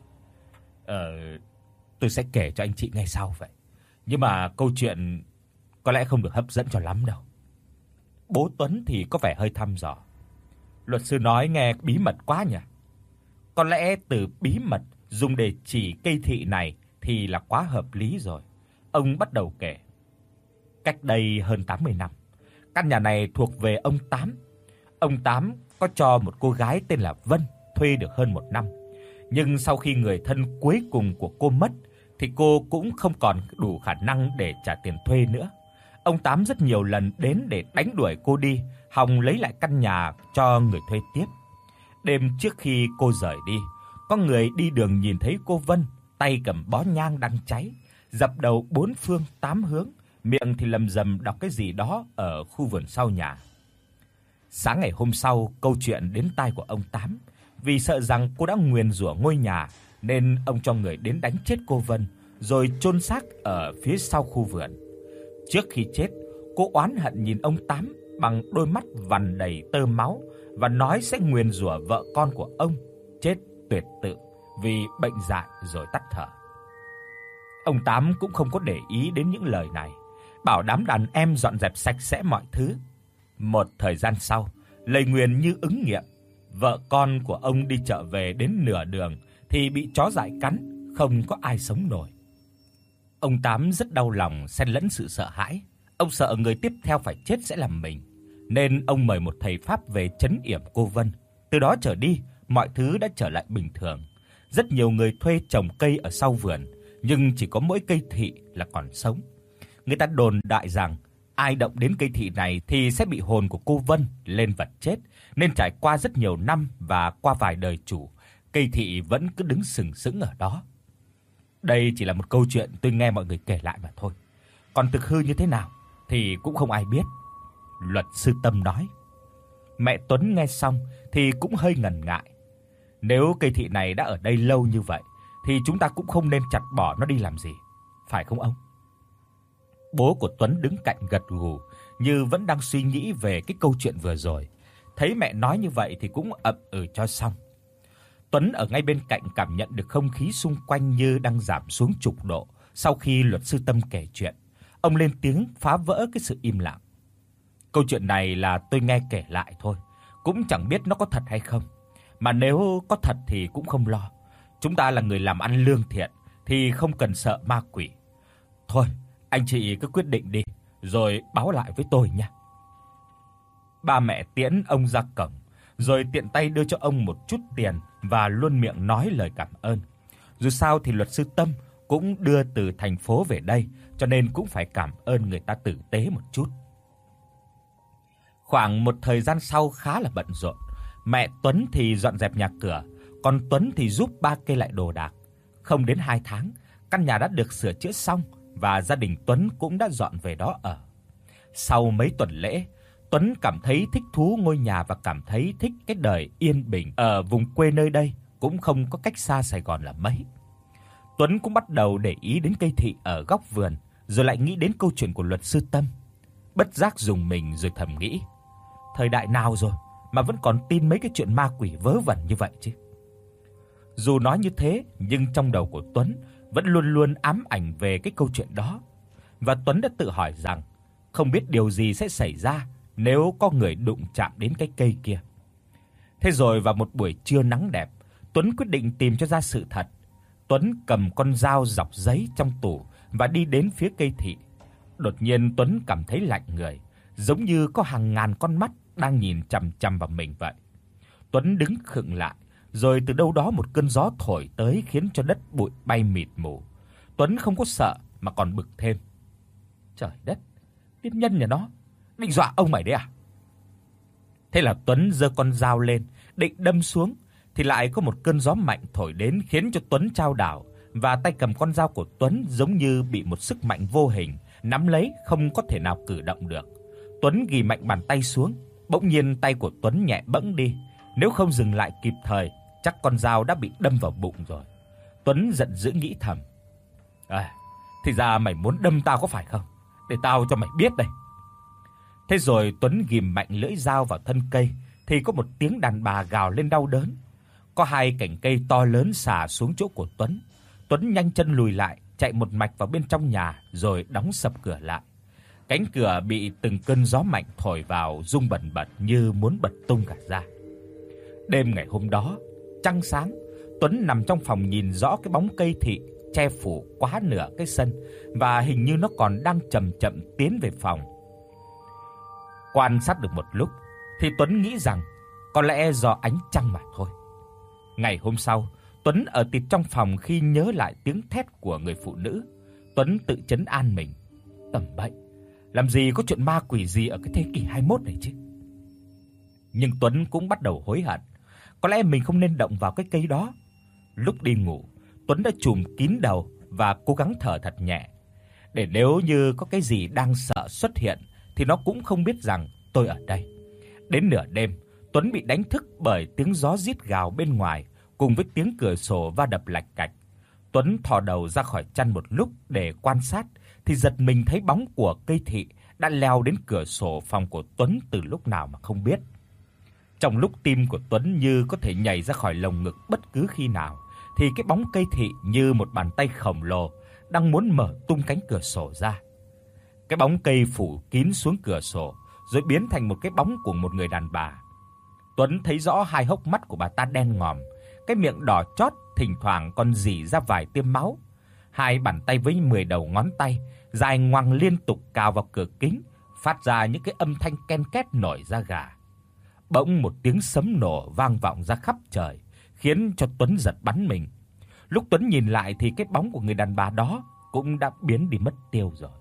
Tôi sẽ kể cho anh chị nghe sau vậy. Nhưng mà câu chuyện có lẽ không được hấp dẫn cho lắm đâu." Bố Tuấn thì có vẻ hơi thăm dò: "Luật sư nói nghe bí mật quá nhỉ?" Có lẽ từ bí mật dùng để chỉ cây thị này thì là quá hợp lý rồi. Ông bắt đầu kể: "Cách đây hơn 80 năm, căn nhà này thuộc về ông Tám. Ông Tám có cho một cô gái tên là Vân thuê được hơn 1 năm. Nhưng sau khi người thân cuối cùng của cô mất thì cô cũng không còn đủ khả năng để trả tiền thuê nữa. Ông Tám rất nhiều lần đến để đánh đuổi cô đi, hòng lấy lại căn nhà cho người thuê tiếp. Đêm trước khi cô rời đi, có người đi đường nhìn thấy cô Vân tay cầm bó nhang đang cháy, dập đầu 4 phương 8 hướng, miệng thì lầm rầm đọc cái gì đó ở khu vườn sau nhà. Sáng ngày hôm sau, câu chuyện đến tai của ông Tám. Vì sợ rằng cô đã nguyền rủa ngôi nhà nên ông cho người đến đánh chết cô Vân rồi chôn xác ở phía sau khu vườn. Trước khi chết, cô oán hận nhìn ông Tám bằng đôi mắt vằn đầy tơ máu và nói sẽ nguyền rủa vợ con của ông chết tuyệt tự vì bệnh dại rồi tắt thở. Ông Tám cũng không có để ý đến những lời này, bảo đám đàn em dọn dẹp sạch sẽ mọi thứ. Một thời gian sau, lời nguyền như ứng nghiệm. Vợ con của ông đi chợ về đến nửa đường thì bị chó dại cắn, không có ai sống nổi. Ông Tám rất đau lòng xen lẫn sự sợ hãi. Ông sợ người tiếp theo phải chết sẽ là mình, nên ông mời một thầy pháp về trấn yểm cô Vân. Từ đó trở đi, mọi thứ đã trở lại bình thường. Rất nhiều người thuê trồng cây ở sau vườn, nhưng chỉ có mỗi cây thị là còn sống. Người ta đồn đại rằng ai động đến cây thị này thì sẽ bị hồn của cô Vân lên vật chết, nên trải qua rất nhiều năm và qua vài đời chủ, Cây thị vẫn cứ đứng sừng sững ở đó. Đây chỉ là một câu chuyện tôi nghe mọi người kể lại mà thôi. Còn thực hư như thế nào thì cũng không ai biết, luật sư Tâm nói. Mẹ Tuấn nghe xong thì cũng hơi ngần ngại. Nếu cây thị này đã ở đây lâu như vậy thì chúng ta cũng không nên chặt bỏ nó đi làm gì, phải không ông? Bố của Tuấn đứng cạnh gật gù, như vẫn đang suy nghĩ về cái câu chuyện vừa rồi. Thấy mẹ nói như vậy thì cũng ậm ừ cho xong. Tuấn ở ngay bên cạnh cảm nhận được không khí xung quanh như đang giảm xuống chục độ sau khi luật sư Tâm kể chuyện. Ông lên tiếng phá vỡ cái sự im lặng. Câu chuyện này là tôi nghe kể lại thôi, cũng chẳng biết nó có thật hay không. Mà nếu có thật thì cũng không lo. Chúng ta là người làm ăn lương thiện thì không cần sợ ma quỷ. Thôi, anh chị cứ quyết định đi rồi báo lại với tôi nha. Ba mẹ tiễn ông ra cổng, rồi tiện tay đưa cho ông một chút tiền và luôn miệng nói lời cảm ơn. Dù sao thì luật sư Tâm cũng đưa từ thành phố về đây, cho nên cũng phải cảm ơn người ta tử tế một chút. Khoảng một thời gian sau khá là bận rộn, mẹ Tuấn thì dọn dẹp nhà cửa, còn Tuấn thì giúp ba kê lại đồ đạc. Không đến 2 tháng, căn nhà đã được sửa chữa xong và gia đình Tuấn cũng đã dọn về đó ở. Sau mấy tuần lễ, Tuấn cảm thấy thích thú ngôi nhà và cảm thấy thích cái đời yên bình ở vùng quê nơi đây, cũng không có cách xa Sài Gòn là mấy. Tuấn cũng bắt đầu để ý đến cây thị ở góc vườn, rồi lại nghĩ đến câu chuyện của luật sư Tâm. Bất giác rùng mình rồi thầm nghĩ, thời đại nào rồi mà vẫn còn tin mấy cái chuyện ma quỷ vớ vẩn như vậy chứ. Dù nói như thế, nhưng trong đầu của Tuấn vẫn luôn luôn ám ảnh về cái câu chuyện đó. Và Tuấn đã tự hỏi rằng không biết điều gì sẽ xảy ra nếu có người đụng chạm đến cái cây kia. Thế rồi vào một buổi trưa nắng đẹp, Tuấn quyết định tìm cho ra sự thật. Tuấn cầm con dao dọc giấy trong tủ và đi đến phía cây thị. Đột nhiên Tuấn cảm thấy lạnh người, giống như có hàng ngàn con mắt đang nhìn chằm chằm vào mình vậy. Tuấn đứng khựng lại, rồi từ đâu đó một cơn gió thổi tới khiến cho đất bụi bay mịt mù. Tuấn không có sợ mà còn bực thêm. Trời đất, tiên nhân nhà nó, định dọa ông mày đấy à? Thế là Tuấn giơ con dao lên, định đâm xuống thì lại có một cơn gió mạnh thổi đến khiến cho Tuấn chao đảo, và tay cầm con dao của Tuấn giống như bị một sức mạnh vô hình nắm lấy, không có thể nào cử động được. Tuấn ghì mạnh bàn tay xuống, bỗng nhiên tay của Tuấn nhẹ bẫng đi, nếu không dừng lại kịp thời, chắc con dao đã bị đâm vào bụng rồi. Tuấn giận dữ nghĩ thầm, thì ra mày muốn đâm tao có phải không? Để tao cho mày biết đây. Thế rồi Tuấn ghìm mạnh lưỡi dao vào thân cây thì có một tiếng đàn bà gào lên đau đớn. Có 2 cành cây to lớn xả xuống chỗ của Tuấn. Tuấn nhanh chân lùi lại, chạy một mạch vào bên trong nhà rồi đóng sập cửa lại. Cánh cửa bị từng cơn gió mạnh thổi vào rung bần bật như muốn bật tung cả ra. Đêm ngày hôm đó, trăng sáng, Tuấn nằm trong phòng nhìn rõ cái bóng cây thị che phủ quá nửa cái sân và hình như nó còn đang chậm chậm tiến về phòng. Quan sát được một lúc thì Tuấn nghĩ rằng có lẽ do ánh trăng mà thôi. Ngày hôm sau, Tuấn ở tịt trong phòng khi nhớ lại tiếng thét của người phụ nữ. Tuấn tự trấn an mình, tầm bậy, làm gì có chuyện ma quỷ gì ở cái thế kỷ 21 này chứ. Nhưng Tuấn cũng bắt đầu hối hận, có lẽ mình không nên động vào cái cây đó. Lúc đi ngủ, Tuấn đã trùm kín đầu và cố gắng thở thật nhẹ, để nếu như có cái gì đang sợ xuất hiện thì nó cũng không biết rằng tôi ở đây. Đến nửa đêm, Tuấn bị đánh thức bởi tiếng gió rít gào bên ngoài cùng với tiếng cửa sổ va đập lạch cạch. Tuấn thò đầu ra khỏi chăn một lúc để quan sát thì giật mình thấy bóng của cây thị đã leo đến cửa sổ phòng của Tuấn từ lúc nào mà không biết. Trong lúc tim của Tuấn như có thể nhảy ra khỏi lồng ngực bất cứ khi nào, thì cái bóng cây thị như một bàn tay khổng lồ đang muốn mở tung cánh cửa sổ ra. Cái bóng cây phủ kín xuống cửa sổ rồi biến thành một cái bóng của một người đàn bà. Tuấn thấy rõ 2 hốc mắt của bà ta đen ngòm, cái miệng đỏ chót thỉnh thoảng còn rỉ ra vài tia máu. 2 bàn tay với 10 đầu ngón tay dài ngoằng liên tục cào vào cửa kính, phát ra những cái âm thanh ken két nổi da gà. Bỗng một tiếng sấm nổ vang vọng ra khắp trời, khiến cho Tuấn giật bắn mình. Lúc Tuấn nhìn lại thì cái bóng của người đàn bà đó cũng đã biến đi mất tiêu rồi.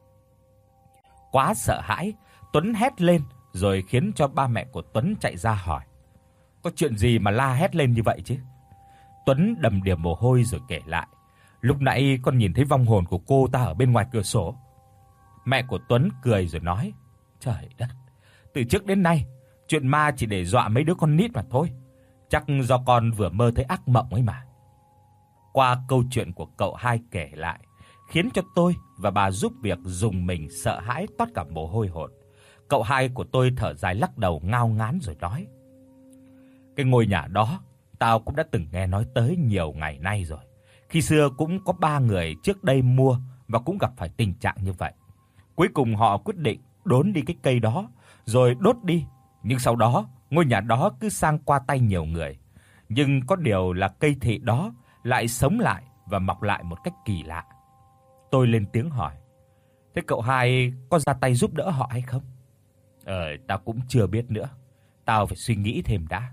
Quá sợ hãi, Tuấn hét lên rồi khiến cho ba mẹ của Tuấn chạy ra hỏi. Có chuyện gì mà la hét lên như vậy chứ? Tuấn đầm đìa mồ hôi rồi kể lại: "Lúc nãy con nhìn thấy vong hồn của cô ta ở bên ngoài cửa sổ." Mẹ của Tuấn cười rồi nói: "Trời đất, từ trước đến nay, chuyện ma chỉ để dọa mấy đứa con nít mà thôi. Chắc do con vừa mơ thấy ác mộng ấy mà." Qua câu chuyện của cậu hai kể lại, khiến cho tôi và bà giúp việc rùng mình sợ hãi toát cả mồ hôi hột. Cậu hai của tôi thở dài lắc đầu ngao ngán rồi nói: "Cái ngôi nhà đó tao cũng đã từng nghe nói tới nhiều ngày nay rồi. Khi xưa cũng có 3 người trước đây mua và cũng gặp phải tình trạng như vậy. Cuối cùng họ quyết định đốn đi cái cây đó rồi đốt đi, nhưng sau đó ngôi nhà đó cứ sang qua tay nhiều người. Nhưng có điều là cây thị đó lại sống lại và mọc lại một cách kỳ lạ." Tôi lên tiếng hỏi: "Thế cậu hai có ra tay giúp đỡ họ hay không?" Tao cũng chưa biết nữa. Tao phải suy nghĩ thêm đã."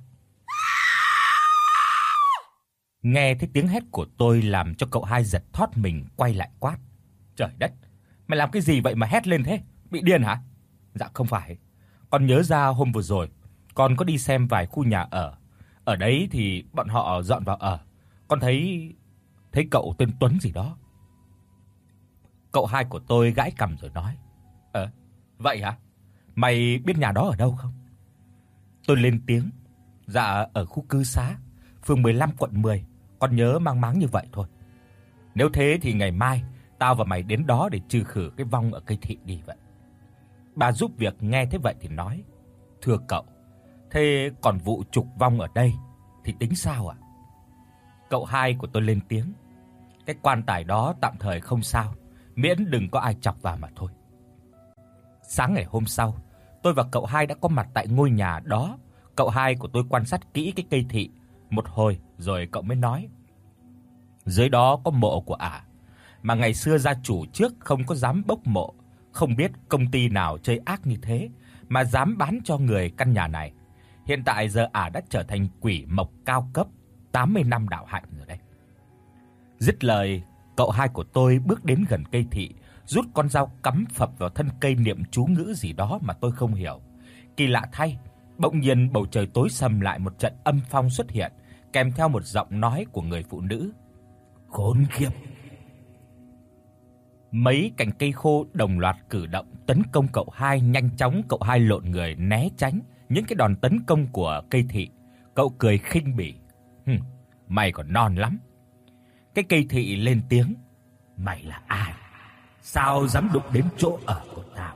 Nghe thấy tiếng hét của tôi làm cho cậu hai giật thót mình quay lại quát: "Trời đất, mày làm cái gì vậy mà hét lên thế? Bị điên hả?" "Dạ không phải. Con nhớ ra hôm vừa rồi con có đi xem vài khu nhà ở. Ở đấy thì bọn họ dọn vào ở. Con thấy cậu tên Tuấn gì đó." Cậu hai của tôi gãi cằm rồi nói: Vậy hả? Mày biết nhà đó ở đâu không?" Tôi lên tiếng: "Dạ ở khu cư xá, phường 15 quận 10, con nhớ mang máng như vậy thôi." "Nếu thế thì ngày mai tao và mày đến đó để trừ khử cái vong ở cây thị đi vậy." Bà giúp việc nghe thế vậy thì nói: "Thưa cậu, thế còn vụ trục vong ở đây thì tính sao ạ?" Cậu hai của tôi lên tiếng: "Cái quan tài đó tạm thời không sao, miễn đừng có ai chọc vào mà thôi." Sáng ngày hôm sau, tôi và cậu hai đã có mặt tại ngôi nhà đó. Cậu hai của tôi quan sát kỹ cái cây thị một hồi rồi cậu mới nói: "Dưới đó có mộ của ả, mà ngày xưa gia chủ trước không có dám bốc mộ, không biết công ty nào chơi ác như thế mà dám bán cho người căn nhà này. Hiện tại giờ ả đã trở thành quỷ mộc cao cấp, 80 năm đạo hạnh rồi đấy." Dứt lời, cậu hai của tôi bước đến gần cây thị, rút con dao cắm phập vào thân cây niệm chú ngữ gì đó mà tôi không hiểu. Kỳ lạ thay, bỗng nhiên bầu trời tối sầm lại, một trận âm phong xuất hiện, kèm theo một giọng nói của người phụ nữ: "Khốn kiếp." Mấy cành cây khô đồng loạt cử động tấn công cậu hai. Nhanh chóng cậu hai lộn người né tránh những cái đòn tấn công của cây thị. Cậu cười khinh bỉ: "Mày còn non lắm." Cái cây thị lên tiếng: "Mày là ai? Sao dám đụng đến chỗ ở của tao?"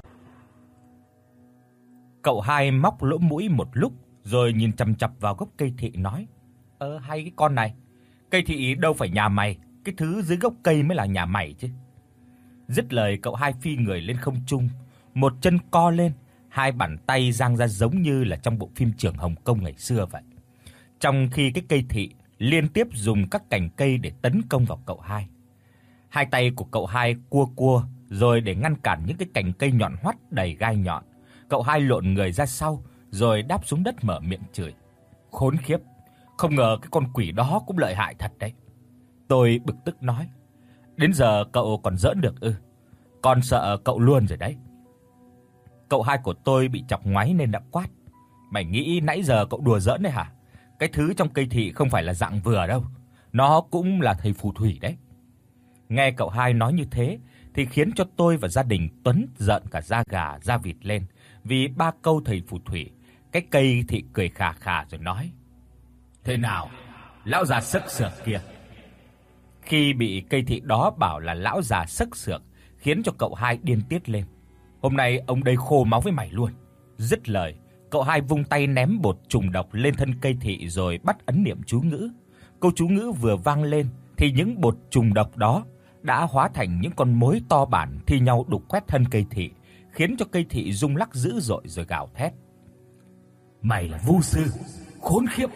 Cậu hai móc lỗ mũi một lúc rồi nhìn chằm chằm vào gốc cây thị nói: Hay cái con này, cây thị đâu phải nhà mày, cái thứ dưới gốc cây mới là nhà mày chứ." Dứt lời, cậu hai phi người lên không trung, một chân co lên, hai bàn tay dang ra giống như là trong bộ phim Trường Hồng Kông ngày xưa vậy. Trong khi cái cây thị liên tiếp dùng các cành cây để tấn công vào cậu hai. Hai tay của cậu hai cua cua rồi để ngăn cản những cái cành cây nhọn hoắt đầy gai nhọn. Cậu hai lộn người ra sau rồi đáp xuống đất mở miệng chửi: "Khốn khiếp, không ngờ cái con quỷ đó cũng lợi hại thật đấy." Tôi bực tức nói: "Đến giờ cậu còn giỡn được ư? Con sợ cậu luôn rồi đấy." Cậu hai của tôi bị chọc ngoáy nên đã quát: "Mày nghĩ nãy giờ cậu đùa giỡn đấy hả? Cái thứ trong cây thị không phải là dạng vừa đâu, nó cũng là thầy phù thủy đấy." Nghe cậu hai nói như thế thì khiến cho tôi và gia đình Tuấn giận cả da gà da vịt lên, vì 3 câu thầy phù thủy. Cái cây thị cười khà khà rồi nói: "Thế nào, lão già sức sược kia?" Khi bị cây thị đó bảo là lão già sức sược, khiến cho cậu hai điên tiết lên: "Hôm nay ông đây khô máu với mày luôn." Dứt lời, cậu hai vung tay ném bột trùng độc lên thân cây thị rồi bắt ấn niệm chú ngữ. Câu chú ngữ vừa vang lên thì những bột trùng độc đó đã hóa thành những con mối to bản thi nhau đục khoét thân cây thị, khiến cho cây thị rung lắc dữ dội rồi gào thét: "Mày là vu sư, khốn khiếp!"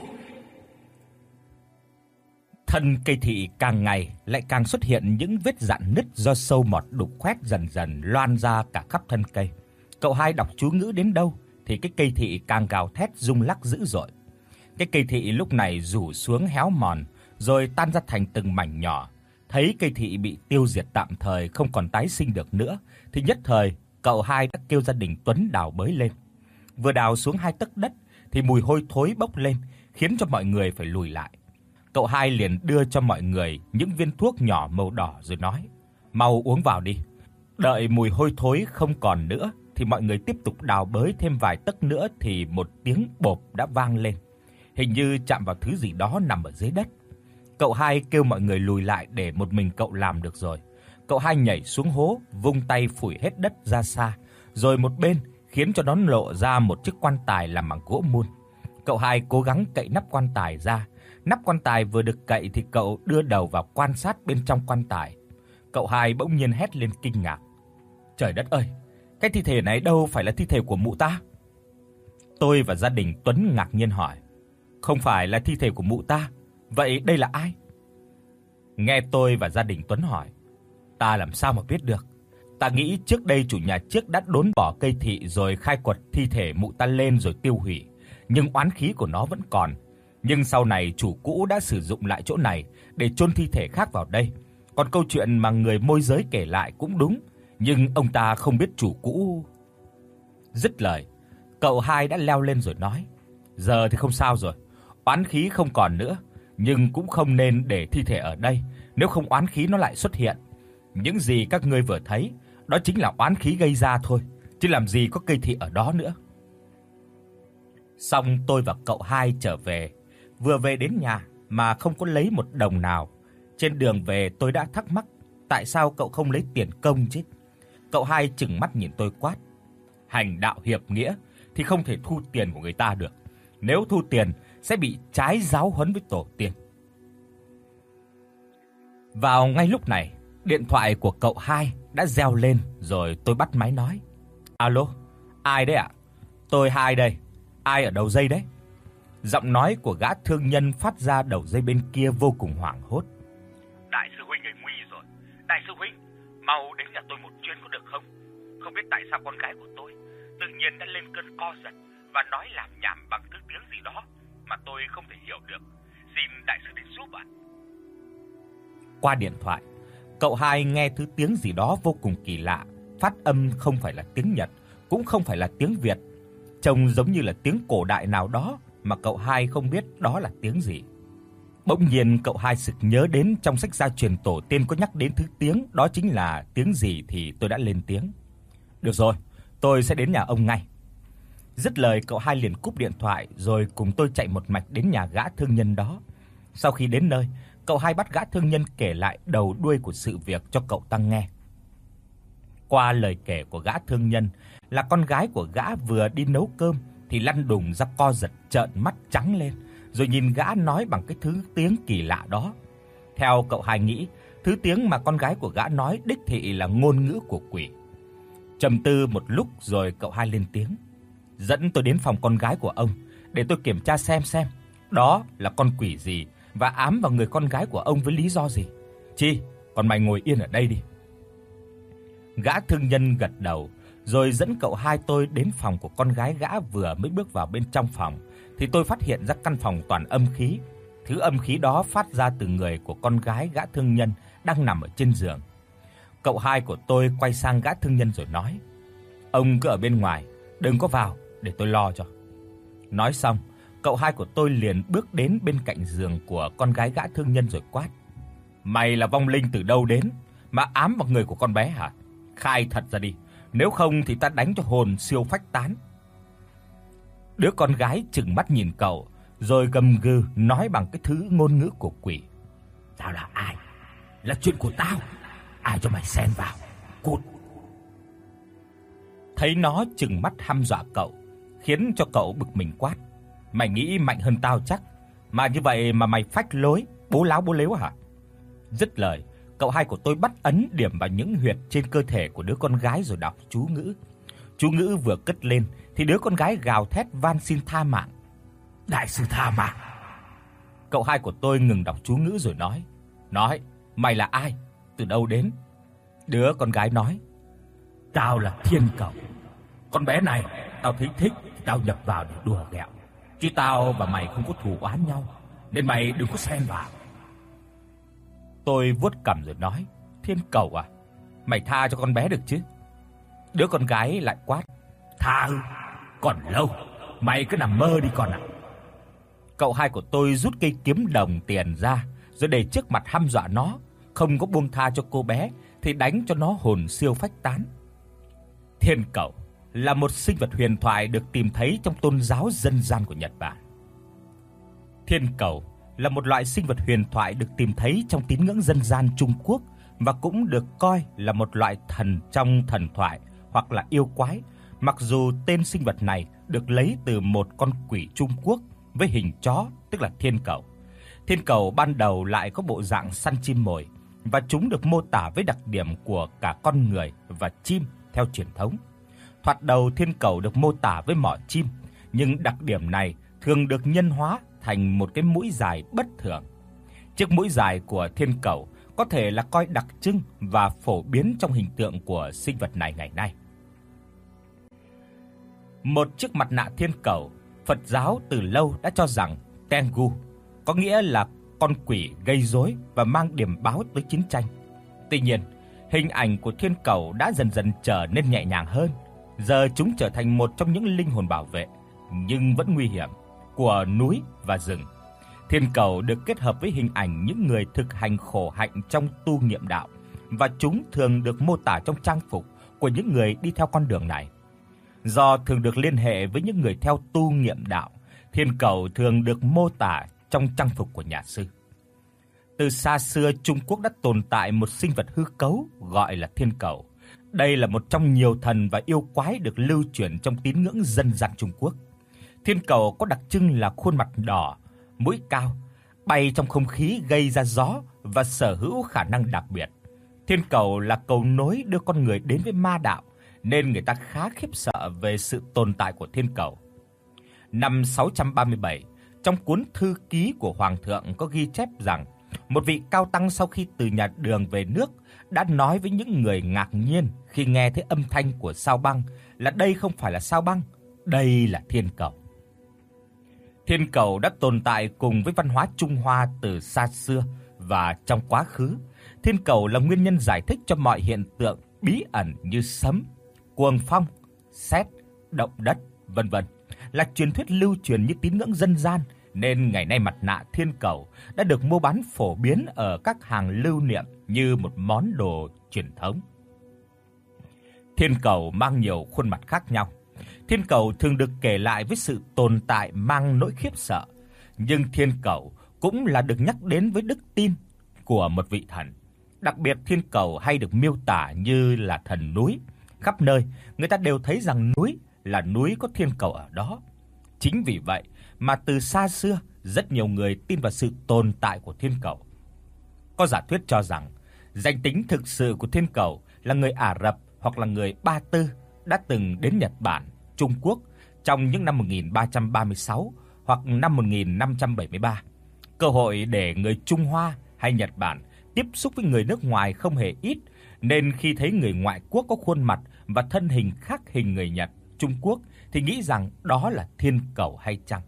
Thân cây thị càng ngày lại càng xuất hiện những vết rạn nứt do sâu mọt đục khoét dần dần loan ra cả khắp thân cây. Cậu hai đọc chú ngữ đến đâu thì cái cây thị càng gào thét rung lắc dữ dội. Cái cây thị lúc này rủ xuống héo mòn rồi tan ra thành từng mảnh nhỏ. Thấy cây thị bị tiêu diệt tạm thời, không còn tái sinh được nữa thì nhất thời cậu hai đã kêu gia đình Tuấn đào bới lên. Vừa đào xuống 2 tấc đất thì mùi hôi thối bốc lên, khiến cho mọi người phải lùi lại. Cậu hai liền đưa cho mọi người những viên thuốc nhỏ màu đỏ rồi nói: "Mau uống vào đi." Đợi mùi hôi thối không còn nữa thì mọi người tiếp tục đào bới thêm vài tấc nữa thì một tiếng bộp đã vang lên, hình như chạm vào thứ gì đó nằm ở dưới đất. Cậu hai kêu mọi người lùi lại để một mình cậu làm được rồi. Cậu hai nhảy xuống hố, vung tay phủi hết đất ra xa, rồi một bên khiến cho nó lộ ra một chiếc quan tài làm bằng gỗ mun. Cậu hai cố gắng cậy nắp quan tài ra. Nắp quan tài vừa được cậy thì cậu đưa đầu vào quan sát bên trong quan tài. Cậu hai bỗng nhiên hét lên kinh ngạc: "Trời đất ơi, cái thi thể này đâu phải là thi thể của mụ ta?" Tôi và gia đình Tuấn ngạc nhiên hỏi: "Không phải là thi thể của mụ ta, vậy đây là ai?" Nghe tôi và gia đình Tuấn hỏi, ta làm sao mà biết được. Ta nghĩ trước đây chủ nhà trước đã đốn bỏ cây thị rồi khai quật thi thể mụ ta lên rồi tiêu hủy, nhưng oán khí của nó vẫn còn. Nhưng sau này chủ cũ đã sử dụng lại chỗ này để chôn thi thể khác vào đây. Còn câu chuyện mà người môi giới kể lại cũng đúng, nhưng ông ta không biết chủ cũ. Dứt lời, cậu hai đã leo lên rồi nói: "Giờ thì không sao rồi, oán khí không còn nữa, nhưng cũng không nên để thi thể ở đây, nếu không oán khí nó lại xuất hiện. Những gì các ngươi vừa thấy, đó chính là oán khí gây ra thôi, chứ làm gì có cây thị ở đó nữa." Xong tôi và cậu hai trở về, vừa về đến nhà mà không có lấy một đồng nào. Trên đường về tôi đã thắc mắc, tại sao cậu không lấy tiền công chứ? Cậu hai trừng mắt nhìn tôi quát: "Hành đạo hiệp nghĩa thì không thể thu tiền của người ta được. Nếu thu tiền sẽ bị trái giáo huấn với tổ tiên." Vào ngay lúc này, điện thoại của cậu hai đã reo lên rồi tôi bắt máy nói: "Alo, ai đấy ạ?" "Tôi Hai đây. Ai ở đầu dây đấy?" Giọng nói của gã thương nhân phát ra đầu dây bên kia vô cùng hoảng hốt. "Đại sư huynh ấy nguy rồi. Đại sư huynh, mau đến nhà tôi một chuyến có được không? Không biết tại sao con gái của tôi tự nhiên đã lên cơn co giật và nói làm nhảm bằng thứ tiếng gì đó mà tôi không thể hiểu được. Xin đại sư đến giúp ạ." Qua điện thoại, cậu hai nghe thứ tiếng gì đó vô cùng kỳ lạ, phát âm không phải là tiếng Nhật, cũng không phải là tiếng Việt, trông giống như là tiếng cổ đại nào đó mà cậu hai không biết đó là tiếng gì. Bỗng nhiên cậu hai sực nhớ đến trong sách gia truyền tổ tiên có nhắc đến thứ tiếng đó chính là tiếng gì thì tôi đã lên tiếng: "Được rồi, tôi sẽ đến nhà ông ngay." Dứt lời cậu hai liền cúp điện thoại rồi cùng tôi chạy một mạch đến nhà gã thương nhân đó. Sau khi đến nơi, cậu hai bắt gã thương nhân kể lại đầu đuôi của sự việc cho cậu ta nghe. Qua lời kể của gã thương nhân là con gái của gã vừa đi nấu cơm thì lăn đùng ra co giật trợn mắt trắng lên, rồi nhìn gã nói bằng cái thứ tiếng kỳ lạ đó. Theo cậu hai nghĩ, thứ tiếng mà con gái của gã nói đích thị là ngôn ngữ của quỷ. Trầm tư một lúc rồi cậu hai lên tiếng: "Dẫn tôi đến phòng con gái của ông để tôi kiểm tra xem đó là con quỷ gì và ám vào người con gái của ông với lý do gì. Chi, còn mày ngồi yên ở đây đi." Gã thương nhân gật đầu rồi dẫn cậu hai tôi đến phòng của con gái gã. Vừa mới bước vào bên trong phòng thì tôi phát hiện ra căn phòng toàn âm khí. Thứ âm khí đó phát ra từ người của con gái gã thương nhân đang nằm ở trên giường. Cậu hai của tôi quay sang gã thương nhân rồi nói: "Ông cứ ở bên ngoài, đừng có vào để tôi lo cho." Nói xong, cậu hai của tôi liền bước đến bên cạnh giường của con gái gã thương nhân rồi quát: "Mày là vong linh từ đâu đến mà ám vào người của con bé hả? Khai thật ra đi, nếu không thì ta đánh cho hồn siêu phách tán." Đứa con gái trừng mắt nhìn cậu rồi gầm gừ nói bằng cái thứ ngôn ngữ của quỷ: "Tao là ai? Là chuyện của tao. Ai cho mày xen vào? Cút!" Thấy nó trừng mắt hăm dọa cậu, khiến cho cậu bực mình quát: "Mày nghĩ mạnh hơn tao chắc, mà như vậy mà mày phách lối, bố láo bố lếu hả?" Dứt lời, cậu hai của tôi bắt ấn điểm vào những huyệt trên cơ thể của đứa con gái rồi đọc chú ngữ. Chú ngữ vừa cất lên thì đứa con gái gào thét van xin tha mạng: "Đại sư tha mạng!" Cậu hai của tôi ngừng đọc chú ngữ rồi nói: "Mày là ai? Từ đâu đến?" Đứa con gái nói: "Tao là Thiên Cẩu. Con bé này tao thấy thích thì tao nhập vào để đùa ghẹo, chứ tao và mày không có thù oán nhau, nên mày đừng có xen vào." Tôi vuốt cằm rồi nói: "Thiên Cẩu à? Mày tha cho con bé được chứ?" Đứa con gái lại quát: "Tha ư? Còn lâu, mày cứ nằm mơ đi con ạ." Cậu hai của tôi rút cây kiếm đồng tiền ra, rồi để trước mặt hăm dọa nó, không có buông tha cho cô bé thì đánh cho nó hồn siêu phách tán. Thiên cầu là một sinh vật huyền thoại được tìm thấy trong tôn giáo dân gian của Nhật Bản. Thiên cầu là một loại sinh vật huyền thoại được tìm thấy trong tín ngưỡng dân gian Trung Quốc và cũng được coi là một loại thần trong thần thoại hoặc là yêu quái, mặc dù tên sinh vật này được lấy từ một con quỷ Trung Quốc với hình chó, tức là thiên cầu. Thiên cầu ban đầu lại có bộ dạng săn chim mồi và chúng được mô tả với đặc điểm của cả con người và chim theo truyền thống. Thoạt đầu thiên cầu được mô tả với mỏ chim, nhưng đặc điểm này thường được nhân hóa thành một cái mũi dài bất thường. Chiếc mũi dài của thiên cầu có thể là coi đặc trưng và phổ biến trong hình tượng của sinh vật này ngày nay. Một chiếc mặt nạ thiên cầu, Phật giáo từ lâu đã cho rằng Tengu có nghĩa là con quỷ gây rối và mang điểm báo tới chiến tranh. Tuy nhiên, hình ảnh của thiên cầu đã dần dần trở nên nhẹ nhàng hơn. Giờ chúng trở thành một trong những linh hồn bảo vệ nhưng vẫn nguy hiểm của núi và rừng. Thiên cầu được kết hợp với hình ảnh những người thực hành khổ hạnh trong tu nghiệm đạo, và chúng thường được mô tả trong trang phục của những người đi theo con đường này. Do thường được liên hệ với những người theo tu nghiệm đạo, thiên cầu thường được mô tả trong trang phục của nhà sư. Từ xa xưa, Trung Quốc đã tồn tại một sinh vật hư cấu gọi là thiên cầu. Đây là một trong nhiều thần và yêu quái được lưu truyền trong tín ngưỡng dân gian Trung Quốc. Thiên cầu có đặc trưng là khuôn mặt đỏ, mũi cao, bay trong không khí gây ra gió và sở hữu khả năng đặc biệt. Thiên cầu là cầu nối đưa con người đến với ma đạo, nên người ta khá khiếp sợ về sự tồn tại của thiên cầu. Năm 637, trong cuốn thư ký của hoàng thượng có ghi chép rằng một vị cao tăng sau khi từ nhà Đường về nước đã nói với những người ngạc nhiên khi nghe thấy âm thanh của sao băng là đây không phải là sao băng, đây là thiên cầu. Thiên cầu đã tồn tại cùng với văn hóa Trung Hoa từ xa xưa và trong quá khứ. Thiên cầu là nguyên nhân giải thích cho mọi hiện tượng bí ẩn như sấm, cuồng phong, sét, động đất, vân vân, là truyền thuyết lưu truyền như tín ngưỡng dân gian, nên ngày nay mặt nạ thiên cầu đã được mua bán phổ biến ở các hàng lưu niệm như một món đồ truyền thống. Thiên cầu mang nhiều khuôn mặt khác nhau. Thiên cầu thường được kể lại với sự tồn tại mang nỗi khiếp sợ, nhưng thiên cầu cũng là được nhắc đến với đức tin của một vị thần. Đặc biệt thiên cầu hay được miêu tả như là thần núi. Khắp nơi, người ta đều thấy rằng núi là núi có thiên cầu ở đó. Chính vì vậy mà từ xa xưa, rất nhiều người tin vào sự tồn tại của thiên cầu. Có giả thuyết cho rằng danh tính thực sự của thiên cầu là người Ả Rập hoặc là người Ba Tư đã từng đến Nhật Bản, Trung Quốc trong những năm 1336 hoặc năm 1573. Cơ hội để người Trung Hoa hay Nhật Bản tiếp xúc với người nước ngoài không hề ít, nên khi thấy người ngoại quốc có khuôn mặt và thân hình khác hình người Nhật, Trung Quốc thì nghĩ rằng đó là thiên cầu hay chăng.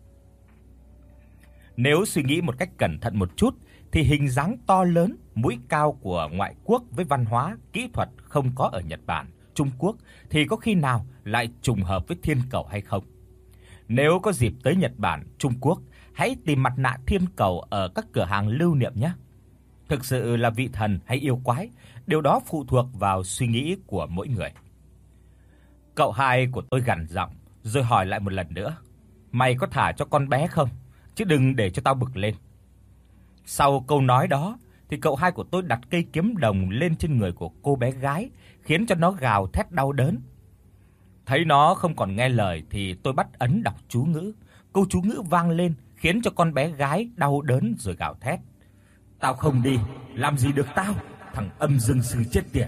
Nếu suy nghĩ một cách cẩn thận một chút thì hình dáng to lớn, mũi cao của ngoại quốc với văn hóa, kỹ thuật không có ở Nhật Bản, Trung Quốc thì có khi nào lại trùng hợp với thiên cầu hay không? Nếu có dịp tới Nhật Bản, Trung Quốc, hãy tìm mặt nạ thiên cầu ở các cửa hàng lưu niệm nhé. Thực sự là vị thần hay yêu quái, điều đó phụ thuộc vào suy nghĩ của mỗi người. Cậu hai của tôi gằn giọng rồi hỏi lại một lần nữa: "Mày có thả cho con bé không? Chứ đừng để cho tao bực lên." Sau câu nói đó thì cậu hai của tôi đặt cây kiếm đồng lên trên người của cô bé gái, khiến cho nó gào thét đau đớn. Thấy nó không còn nghe lời thì tôi bắt ấn đọc chú ngữ. Câu chú ngữ vang lên khiến cho con bé gái đau đớn rồi gào thét: "Tao không đi, làm gì được tao, thằng âm dương sư chết tiệt."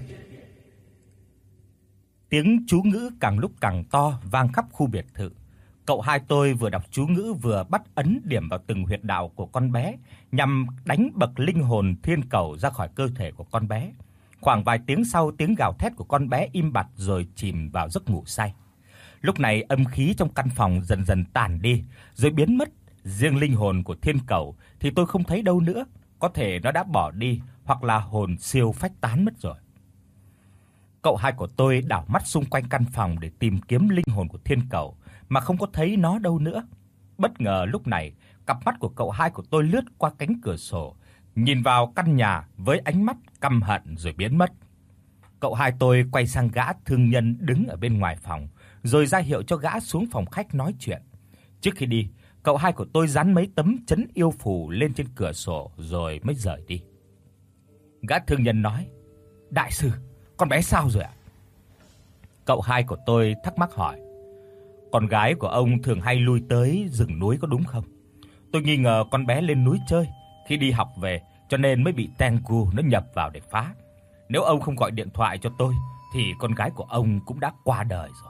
Tiếng chú ngữ càng lúc càng to vang khắp khu biệt thự. Cậu hai tôi vừa đọc chú ngữ vừa bắt ấn điểm vào từng huyệt đạo của con bé nhằm đánh bật linh hồn thiên cầu ra khỏi cơ thể của con bé. Khoảng vài tiếng sau, tiếng gào thét của con bé im bặt rồi chìm vào giấc ngủ say. Lúc này âm khí trong căn phòng dần dần tàn đi rồi biến mất, riêng linh hồn của thiên cầu thì tôi không thấy đâu nữa, có thể nó đã bỏ đi hoặc là hồn siêu phách tán mất rồi. Cậu hai của tôi đảo mắt xung quanh căn phòng để tìm kiếm linh hồn của thiên cầu mà không có thấy nó đâu nữa. Bất ngờ lúc này, cặp mắt của cậu hai của tôi lướt qua cánh cửa sổ, nhìn vào căn nhà với ánh mắt căm hận rồi biến mất. Cậu hai tôi quay sang gã thương nhân đứng ở bên ngoài phòng, rồi ra hiệu cho gã xuống phòng khách nói chuyện. Trước khi đi, cậu hai của tôi dán mấy tấm trấn yêu phù lên trên cửa sổ rồi mới rời đi. Gã thương nhân nói: "Đại sư, con bé sao rồi ạ?" Cậu hai của tôi thắc mắc hỏi: "Con gái của ông thường hay lui tới rừng núi có đúng không? Tôi nghi ngờ con bé lên núi chơi, khi đi học về cho nên mới bị Tengu nó nhập vào để phá. Nếu ông không gọi điện thoại cho tôi thì con gái của ông cũng đã qua đời rồi."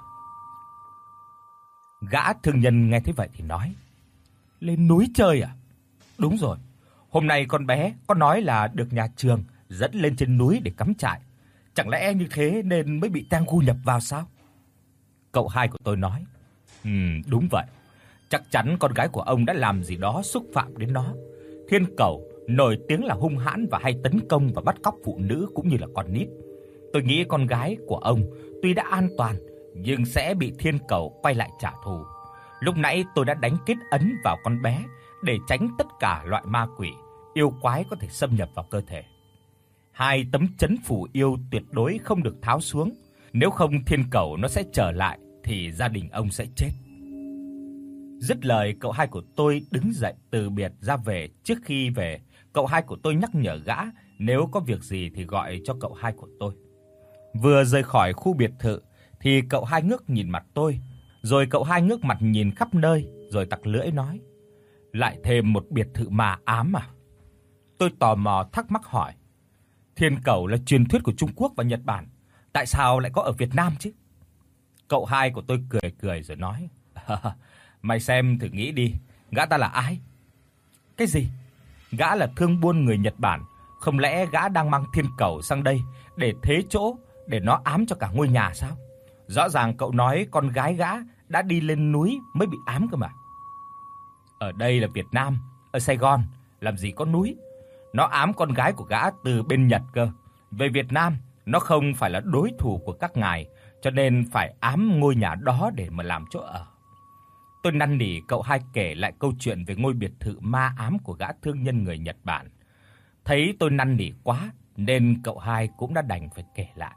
Gã thương nhân nghe thấy vậy thì nói: "Lên núi chơi à? Đúng rồi. Hôm nay con bé có nói là được nhà trường dẫn lên trên núi để cắm trại. Chẳng lẽ như thế nên mới bị Tengu nhập vào sao?" Cậu hai của tôi nói: Đúng vậy. Chắc chắn con gái của ông đã làm gì đó xúc phạm đến nó. Thiên Cẩu nổi tiếng là hung hãn và hay tấn công và bắt cóc phụ nữ cũng như là con nít. Tôi nghĩ con gái của ông tuy đã an toàn nhưng sẽ bị Thiên Cẩu quay lại trả thù. Lúc nãy tôi đã đánh kết ấn vào con bé để tránh tất cả loại ma quỷ, yêu quái có thể xâm nhập vào cơ thể. 2 tấm trấn phù yêu tuyệt đối không được tháo xuống, nếu không Thiên Cẩu nó sẽ trở lại thì gia đình ông sẽ chết. Dứt lời, cậu hai của tôi đứng dậy từ biệt ra về. Trước khi về, cậu hai của tôi nhắc nhở gã nếu có việc gì thì gọi cho cậu hai của tôi. Vừa rời khỏi khu biệt thự thì cậu hai ngước nhìn mặt tôi, rồi cậu hai ngước mặt nhìn khắp nơi rồi tặc lưỡi nói: "Lại thêm một biệt thự ma ám à?" Tôi tò mò thắc mắc hỏi: "Thiên Cẩu là truyền thuyết của Trung Quốc và Nhật Bản, tại sao lại có ở Việt Nam chứ?" Cậu hai của tôi cười cười rồi nói: "Mày xem thử nghĩ đi, gã ta là ai?" "Cái gì? Gã là thương buôn người Nhật Bản, không lẽ gã đang mang Thiên Cẩu sang đây để thế chỗ để nó ám cho cả ngôi nhà sao? Rõ ràng cậu nói con gái gã đã đi lên núi mới bị ám cơ mà." "Ở đây là Việt Nam, ở Sài Gòn làm gì có núi. Nó ám con gái của gã từ bên Nhật cơ. Về Việt Nam, nó không phải là đối thủ của các ngài, cho nên phải ám ngôi nhà đó để mà làm chỗ ở." Tôi năn nỉ cậu hai kể lại câu chuyện về ngôi biệt thự ma ám của gã thương nhân người Nhật Bản. Thấy tôi năn nỉ quá nên cậu hai cũng đã đành phải kể lại.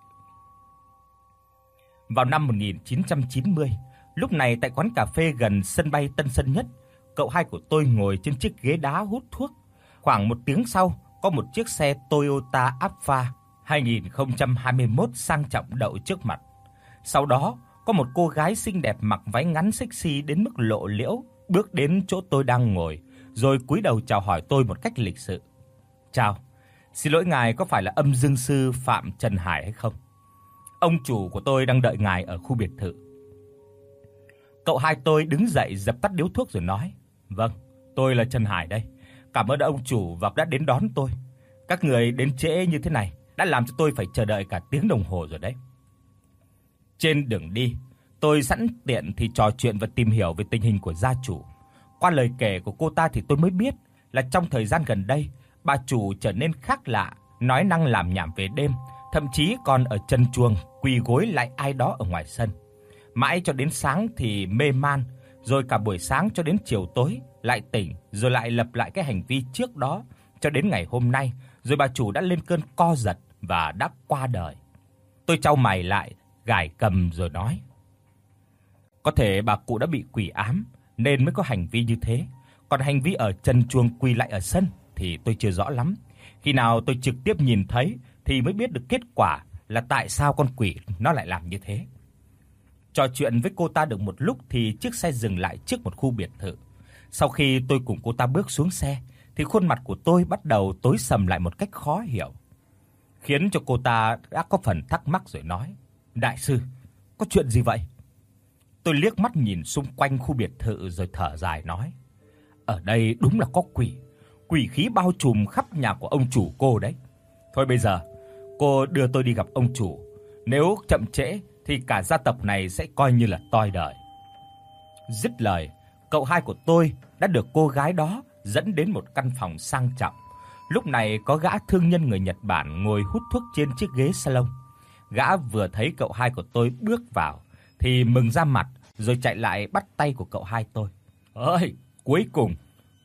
Vào năm 1990, lúc này tại quán cà phê gần sân bay Tân Sơn Nhất, cậu hai của tôi ngồi trên chiếc ghế đá hút thuốc. Khoảng 1 tiếng sau, có một chiếc xe Toyota Alphard 2021 sang trọng đậu trước mặt. Sau đó, có một cô gái xinh đẹp mặc váy ngắn sexy đến mức lộ liễu bước đến chỗ tôi đang ngồi, rồi cúi đầu chào hỏi tôi một cách lịch sự. "Chào, xin lỗi ngài có phải là âm dương sư Phạm Trần Hải hay không? Ông chủ của tôi đang đợi ngài ở khu biệt thự." Cậu hai tôi đứng dậy dập tắt điếu thuốc rồi nói: "Vâng, tôi là Trần Hải đây. Cảm ơn ông chủ và đã đến đón tôi. Các người đến trễ như thế này đã làm cho tôi phải chờ đợi cả tiếng đồng hồ rồi đấy." Trên đường đi, tôi sẵn tiện thì trò chuyện và tìm hiểu về tình hình của gia chủ. Qua lời kể của cô ta thì tôi mới biết là trong thời gian gần đây, bà chủ trở nên khác lạ, nói năng làm nhảm về đêm, thậm chí còn ở chân chuồng quỳ gối lại ai đó ở ngoài sân. Mãi cho đến sáng thì mê man, rồi cả buổi sáng cho đến chiều tối lại tỉnh, rồi lại lặp lại cái hành vi trước đó cho đến ngày hôm nay, rồi bà chủ đã lên cơn co giật và đã qua đời. Tôi chau mày lại, gãi cầm rồi nói: "Có thể bà cụ đã bị quỷ ám nên mới có hành vi như thế, còn hành vi ở chân chuồng quỳ lại ở sân thì tôi chưa rõ lắm. Khi nào tôi trực tiếp nhìn thấy thì mới biết được kết quả là tại sao con quỷ nó lại làm như thế." Trò chuyện với cô ta được một lúc thì chiếc xe dừng lại trước một khu biệt thự. Sau khi tôi cùng cô ta bước xuống xe thì khuôn mặt của tôi bắt đầu tối sầm lại một cách khó hiểu, khiến cho cô ta đã có phần thắc mắc rồi nói: "Đại sư, có chuyện gì vậy?" Tôi liếc mắt nhìn xung quanh khu biệt thự rồi thở dài nói: "Ở đây đúng là có quỷ, quỷ khí bao trùm khắp nhà của ông chủ cô đấy. Thôi bây giờ, cô đưa tôi đi gặp ông chủ, nếu chậm trễ thì cả gia tộc này sẽ coi như là toi đời." Dứt lời, cậu hai của tôi đã được cô gái đó dẫn đến một căn phòng sang trọng. Lúc này có gã thương nhân người Nhật Bản ngồi hút thuốc trên chiếc ghế salon. Gã vừa thấy cậu hai của tôi bước vào thì mừng ra mặt, rồi chạy lại bắt tay của cậu hai tôi. "Ơi, cuối cùng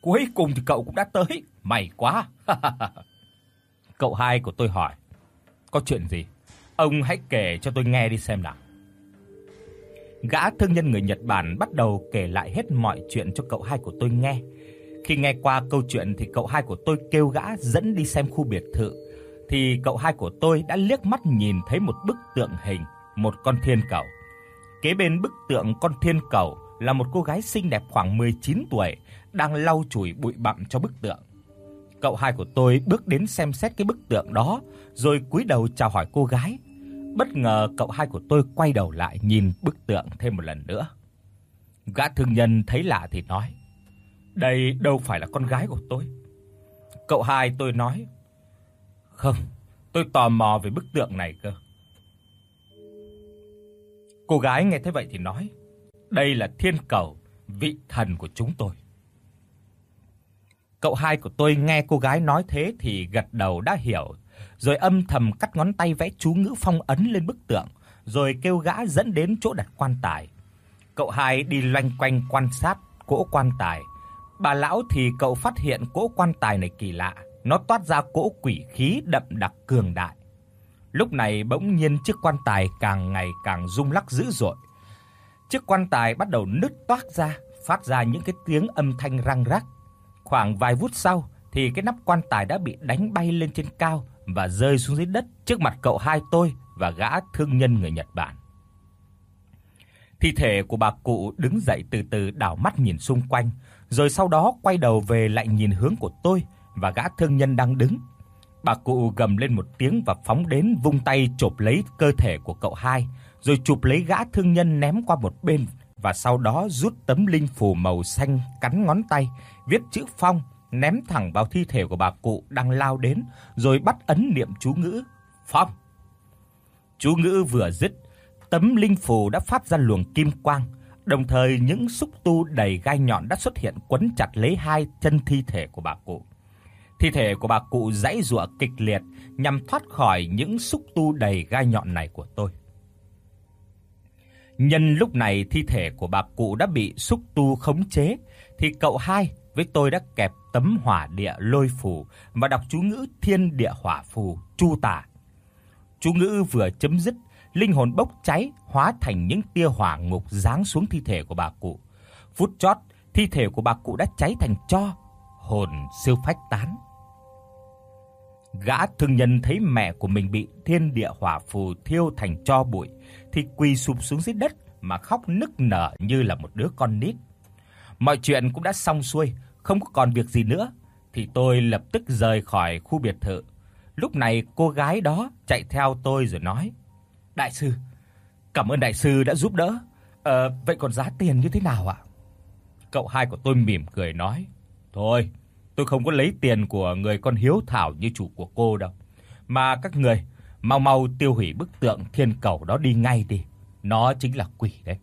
Cuối cùng thì cậu cũng đã tới, may quá. Cậu hai của tôi hỏi, có chuyện gì? Ông hãy kể cho tôi nghe đi xem nào. Gã thương nhân người Nhật Bản bắt đầu kể lại hết mọi chuyện cho cậu hai của tôi nghe. Khi nghe qua câu chuyện thì cậu hai của tôi kêu gã dẫn đi xem khu biệt thự, thì cậu hai của tôi đã liếc mắt nhìn thấy một bức tượng hình một con thiên cẩu. Kế bên bức tượng con thiên cẩu là một cô gái xinh đẹp khoảng 19 tuổi đang lau chùi bụi bặm cho bức tượng. Cậu hai của tôi bước đến xem xét cái bức tượng đó, rồi cúi đầu chào hỏi cô gái. Bất ngờ cậu hai của tôi quay đầu lại nhìn bức tượng thêm một lần nữa. Gã thương nhân thấy lạ thì nói, đây đâu phải là con gái của tôi. Cậu hai tôi nói, không, tôi tò mò về bức tượng này cơ. Cô gái nghe thế vậy thì nói, đây là thiên cẩu, vị thần của chúng tôi. Cậu hai của tôi nghe cô gái nói thế thì gật đầu đã hiểu, rồi âm thầm cắt ngón tay vẽ chú ngữ phong ấn lên bức tượng, rồi kêu gã dẫn đến chỗ đặt quan tài. Cậu hai đi loanh quanh quan sát cỗ quan tài. Bà lão thì cậu phát hiện cỗ quan tài này kỳ lạ, nó toát ra cỗ quỷ khí đậm đặc cường đại. Lúc này bỗng nhiên chiếc quan tài càng ngày càng rung lắc dữ dội. Chiếc quan tài bắt đầu nứt toác ra, phát ra những cái tiếng âm thanh răng rắc. Khoảng vài phút sau thì cái nắp quan tài đã bị đánh bay lên trên cao và rơi xuống dưới đất trước mặt cậu hai tôi và gã thương nhân người Nhật Bản. Thi thể của bà cụ đứng dậy từ từ đảo mắt nhìn xung quanh, rồi sau đó quay đầu về lại nhìn hướng của tôi và gã thương nhân đang đứng. Bà cụ gầm lên một tiếng và phóng đến vung tay chộp lấy cơ thể của cậu hai, rồi chụp lấy gã thương nhân ném qua một bên và sau đó rút tấm linh phù màu xanh cắn ngón tay, viết chữ phong, ném thẳng vào thi thể của bà cụ đang lao đến, rồi bắt ấn niệm chú ngữ phong. Chú ngữ vừa dứt, tấm linh phù đã phát ra luồng kim quang, đồng thời những xúc tu đầy gai nhọn đã xuất hiện quấn chặt lấy hai chân thi thể của bà cụ. Thi thể của bà cụ giãy giụa kịch liệt nhằm thoát khỏi những xúc tu đầy gai nhọn này của tôi. Nhân lúc này thi thể của bà cụ đã bị xúc tu khống chế, thì cậu hai với tôi đã kẹp tấm hỏa địa lôi phù và đọc chú ngữ thiên địa hỏa phù chu tả. Chú ngữ vừa chấm dứt, linh hồn bốc cháy hóa thành những tia hỏa ngục giáng xuống thi thể của bà cụ. Phút chót, thi thể của bà cụ đã cháy thành tro, hồn siêu phách tán. Gã thương nhân thấy mẹ của mình bị thiên địa hỏa phù thiêu thành tro bụi thì quỳ sụp xuống dưới đất mà khóc nức nở như là một đứa con nít. Mọi chuyện cũng đã xong xuôi, không có còn việc gì nữa thì tôi lập tức rời khỏi khu biệt thự. Lúc này cô gái đó chạy theo tôi rồi nói: "Đại sư, cảm ơn đại sư đã giúp đỡ. Vậy còn giá tiền như thế nào ạ?" Cậu hai của tôi mỉm cười nói: "Thôi, tôi không có lấy tiền của người con hiếu thảo như chủ của cô đâu, mà các người mau mau tiêu hủy bức tượng thiên cẩu đó đi ngay đi, nó chính là quỷ đấy."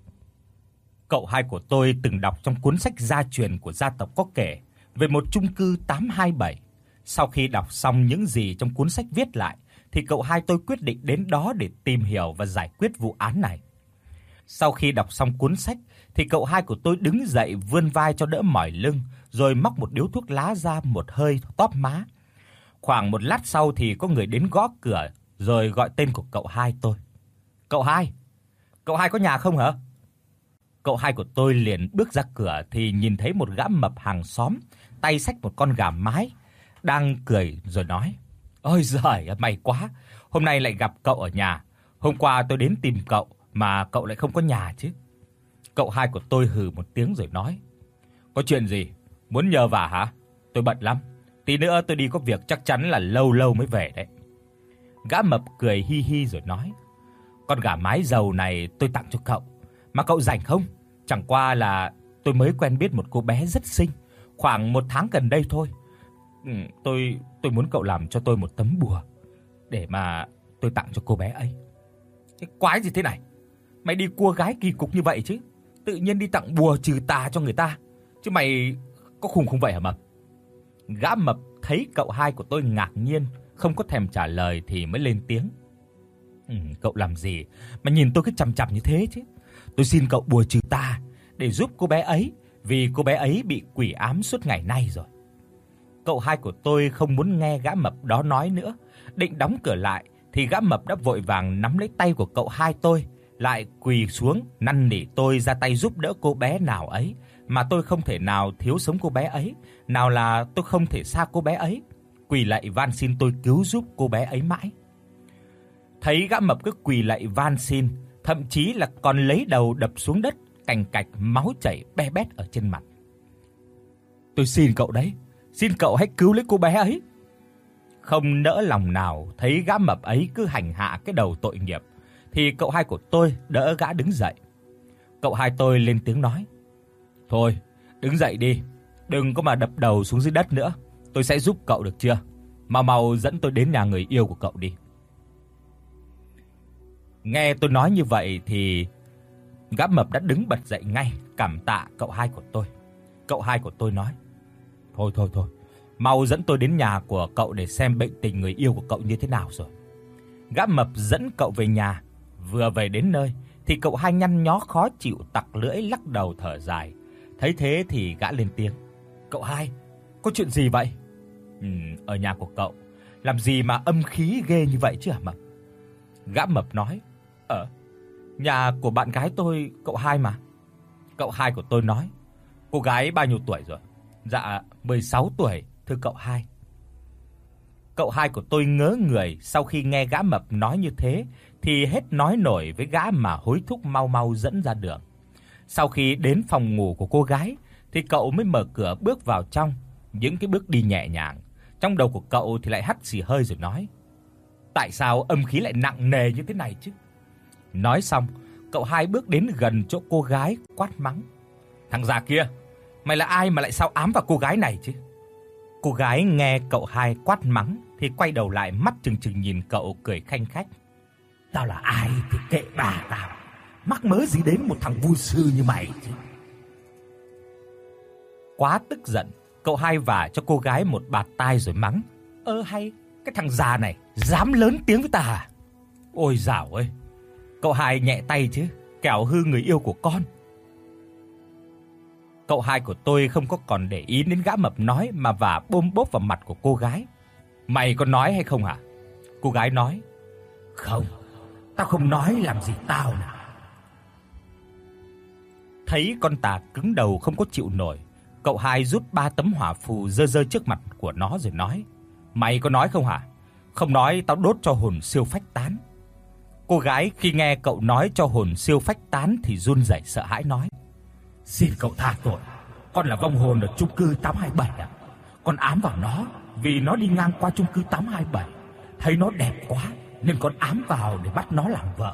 Cậu hai của tôi từng đọc trong cuốn sách gia truyền của gia tộc có kể về một chung cư 827. Sau khi đọc xong những gì trong cuốn sách viết lại thì cậu hai tôi quyết định đến đó để tìm hiểu và giải quyết vụ án này. Sau khi đọc xong cuốn sách thì cậu hai của tôi đứng dậy vươn vai cho đỡ mỏi lưng, rồi móc một điếu thuốc lá ra một hơi tóp má. Khoảng một lát sau thì có người đến gõ cửa rồi gọi tên của cậu hai tôi. Cậu hai có nhà không hả?" Cậu hai của tôi liền bước ra cửa thì nhìn thấy một gã mập hàng xóm, tay xách một con gà mái, đang cười rồi nói: "Ôi giời, may quá, hôm nay lại gặp cậu ở nhà. Hôm qua tôi đến tìm cậu mà cậu lại không có nhà chứ." Cậu hai của tôi hừ một tiếng rồi nói: "Có chuyện gì? Muốn nhờ vả hả? Tôi bận lắm. Tí nữa tôi đi có việc chắc chắn là lâu lâu mới về đấy." Gã mập cười hi hi rồi nói: "Con gà mái dầu này tôi tặng cho cậu, mà cậu rảnh không? Chẳng qua là tôi mới quen biết một cô bé rất xinh, khoảng 1 tháng gần đây thôi. Tôi muốn cậu làm cho tôi một tấm bùa để mà tôi tặng cho cô bé ấy." Cái quái gì thế này? Mày đi cua gái kỳ cục như vậy chứ? Tự nhiên đi tặng bùa trừ tà cho người ta, chứ mày có khùng không vậy hả mập? Gã mập thấy cậu hai của tôi ngạc nhiên, không có thèm trả lời thì mới lên tiếng: "Cậu làm gì mà nhìn tôi cứ chằm chằm như thế chứ? Tôi xin cậu bùa trừ tà để giúp cô bé ấy vì cô bé ấy bị quỷ ám suốt ngày nay rồi. Cậu hai của tôi không muốn nghe gã mập đó nói nữa, định đóng cửa lại thì gã mập đã vội vàng nắm lấy tay của cậu hai tôi, lại quỳ xuống năn nỉ tôi ra tay giúp đỡ cô bé nào ấy, mà tôi không thể nào thiếu sống cô bé ấy, nào là tôi không thể xa cô bé ấy. Quỳ lạy van xin tôi cứu giúp cô bé ấy mãi. Thấy gã mập cứ quỳ lạy van xin, thậm chí là còn lấy đầu đập xuống đất, cành cạch máu chảy be bét ở trên mặt. Tôi xin cậu đấy, xin cậu hãy cứu lấy cô bé ấy. Không nỡ lòng nào thấy gã mập ấy cứ hành hạ cái đầu tội nghiệp, thì cậu hai của tôi đỡ gã đứng dậy. Cậu hai tôi lên tiếng nói: "Thôi, đứng dậy đi, đừng có mà đập đầu xuống dưới đất nữa, tôi sẽ giúp cậu được chưa? Mau dẫn tôi đến nhà người yêu của cậu đi." Nghe tôi nói như vậy thì gã mập đã đứng bật dậy ngay, cảm tạ cậu hai của tôi. Cậu hai của tôi nói: Thôi, mau dẫn tôi đến nhà của cậu để xem bệnh tình người yêu của cậu như thế nào rồi." Gã mập dẫn cậu về nhà. Vừa về đến nơi thì cậu hai nhăn nhó khó chịu tặc lưỡi lắc đầu thở dài. Thấy thế thì gã lên tiếng: "Cậu hai, có chuyện gì vậy?" Ở nhà của cậu làm gì mà âm khí ghê như vậy chứ hả mập?" Gã mập nói: Nhà của bạn gái tôi, cậu hai mà." Cậu hai của tôi nói: "Cô gái bao nhiêu tuổi rồi?" "Dạ, 16 tuổi, thưa cậu hai." Cậu hai của tôi ngớ người sau khi nghe gã mập nói như thế thì hết nói nổi với gã mà hối thúc mau dẫn ra đường. Sau khi đến phòng ngủ của cô gái thì cậu mới mở cửa bước vào trong, những cái bước đi nhẹ nhàng. Trong đầu của cậu thì lại hắt xì hơi rồi nói: "Tại sao âm khí lại nặng nề như thế này chứ?" Nói xong, cậu hai bước đến gần chỗ cô gái quát mắng: "Thằng già kia, mày là ai mà lại sao ám vào cô gái này chứ?" Cô gái nghe cậu hai quát mắng thì quay đầu lại, mắt trừng trừng nhìn cậu cười khanh khách: "Tao là ai thì kệ bà tao, mắc mớ gì đến một thằng vu sư như mày chứ." Quá tức giận, cậu hai vả cho cô gái một bạt tai rồi mắng: Hay, cái thằng già này dám lớn tiếng với ta à? Ôi dạo ơi, cậu hai nhẹ tay chứ, kẻo hư người yêu của con." Cậu hai của tôi không có còn để ý đến gã mập nói mà vả bôm bốp vào mặt của cô gái. "Mày có nói hay không hả?" Cô gái nói: "Không, tao không nói, làm gì tao nào." Thấy con tà cứng đầu không có chịu nổi, cậu hai rút 3 tấm hỏa phù giơ trước mặt của nó rồi nói: "Mày có nói không hả? Không nói tao đốt cho hồn siêu phách tán." Cô gái khi nghe cậu nói cho hồn siêu phách tán thì run rẩy sợ hãi nói: "Xin cậu tha tội, con là vong hồn ở chung cư 827 ạ. Con ám vào nó vì nó đi ngang qua chung cư 827, thấy nó đẹp quá nên con ám vào để bắt nó làm vợ."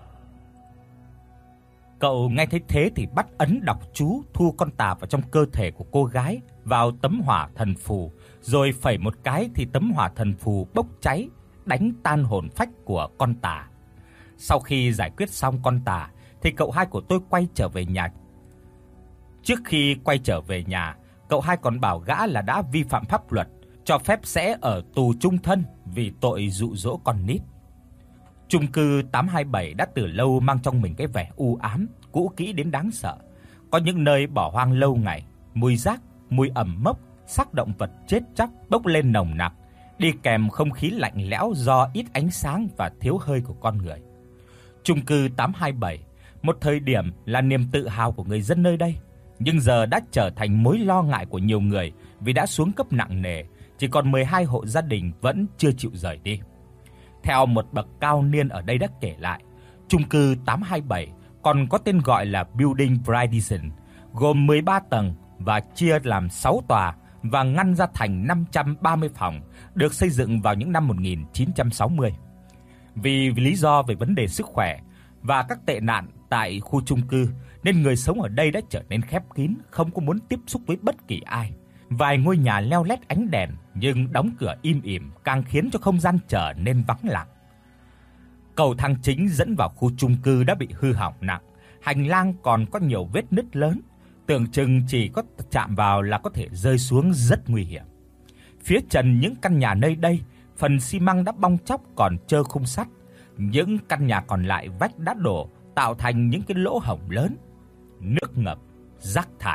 Cậu nghe thấy thế thì bắt ấn đọc chú thu con tà vào trong cơ thể của cô gái vào tấm hỏa thần phù, rồi phẩy một cái thì tấm hỏa thần phù bốc cháy, đánh tan hồn phách của con tà. Sau khi giải quyết xong con tà thì cậu hai của tôi quay trở về nhà. Trước khi quay trở về nhà, cậu hai còn bảo gã là đã vi phạm pháp luật, cho phép sẽ ở tù chung thân vì tội dụ dỗ con nít. Chung cư 827 đã từ lâu mang trong mình cái vẻ u ám, cũ kỹ đến đáng sợ. Có những nơi bỏ hoang lâu ngày, mùi rác, mùi ẩm mốc, xác động vật chết chóc bốc lên nồng nặc, đi kèm không khí lạnh lẽo do ít ánh sáng và thiếu hơi của con người. Chung cư 827, một thời điểm là niềm tự hào của người dân nơi đây, nhưng giờ đã trở thành mối lo ngại của nhiều người vì đã xuống cấp nặng nề, chỉ còn 12 hộ gia đình vẫn chưa chịu rời đi. Theo một bậc cao niên ở đây đã kể lại, chung cư 827 còn có tên gọi là Building Bridison, gồm 13 tầng và chia làm 6 tòa và ngăn ra thành 530 phòng, được xây dựng vào những năm 1960. Vì lý do về vấn đề sức khỏe và các tệ nạn tại khu chung cư nên người sống ở đây đã trở nên khép kín, không có muốn tiếp xúc với bất kỳ ai. Vài ngôi nhà leo lét ánh đèn nhưng đóng cửa im ỉm càng khiến cho không gian trở nên vắng lặng. Cầu thang chính dẫn vào khu chung cư đã bị hư hỏng nặng, hành lang còn có nhiều vết nứt lớn, tưởng chừng chỉ có chạm vào là có thể rơi xuống, rất nguy hiểm. Phía trần những căn nhà nơi đây, phần xi măng đã bong tróc còn trơ khung sắt, những căn nhà còn lại vách đã đổ tạo thành những cái lỗ hổng lớn. Nước ngập, rác thải,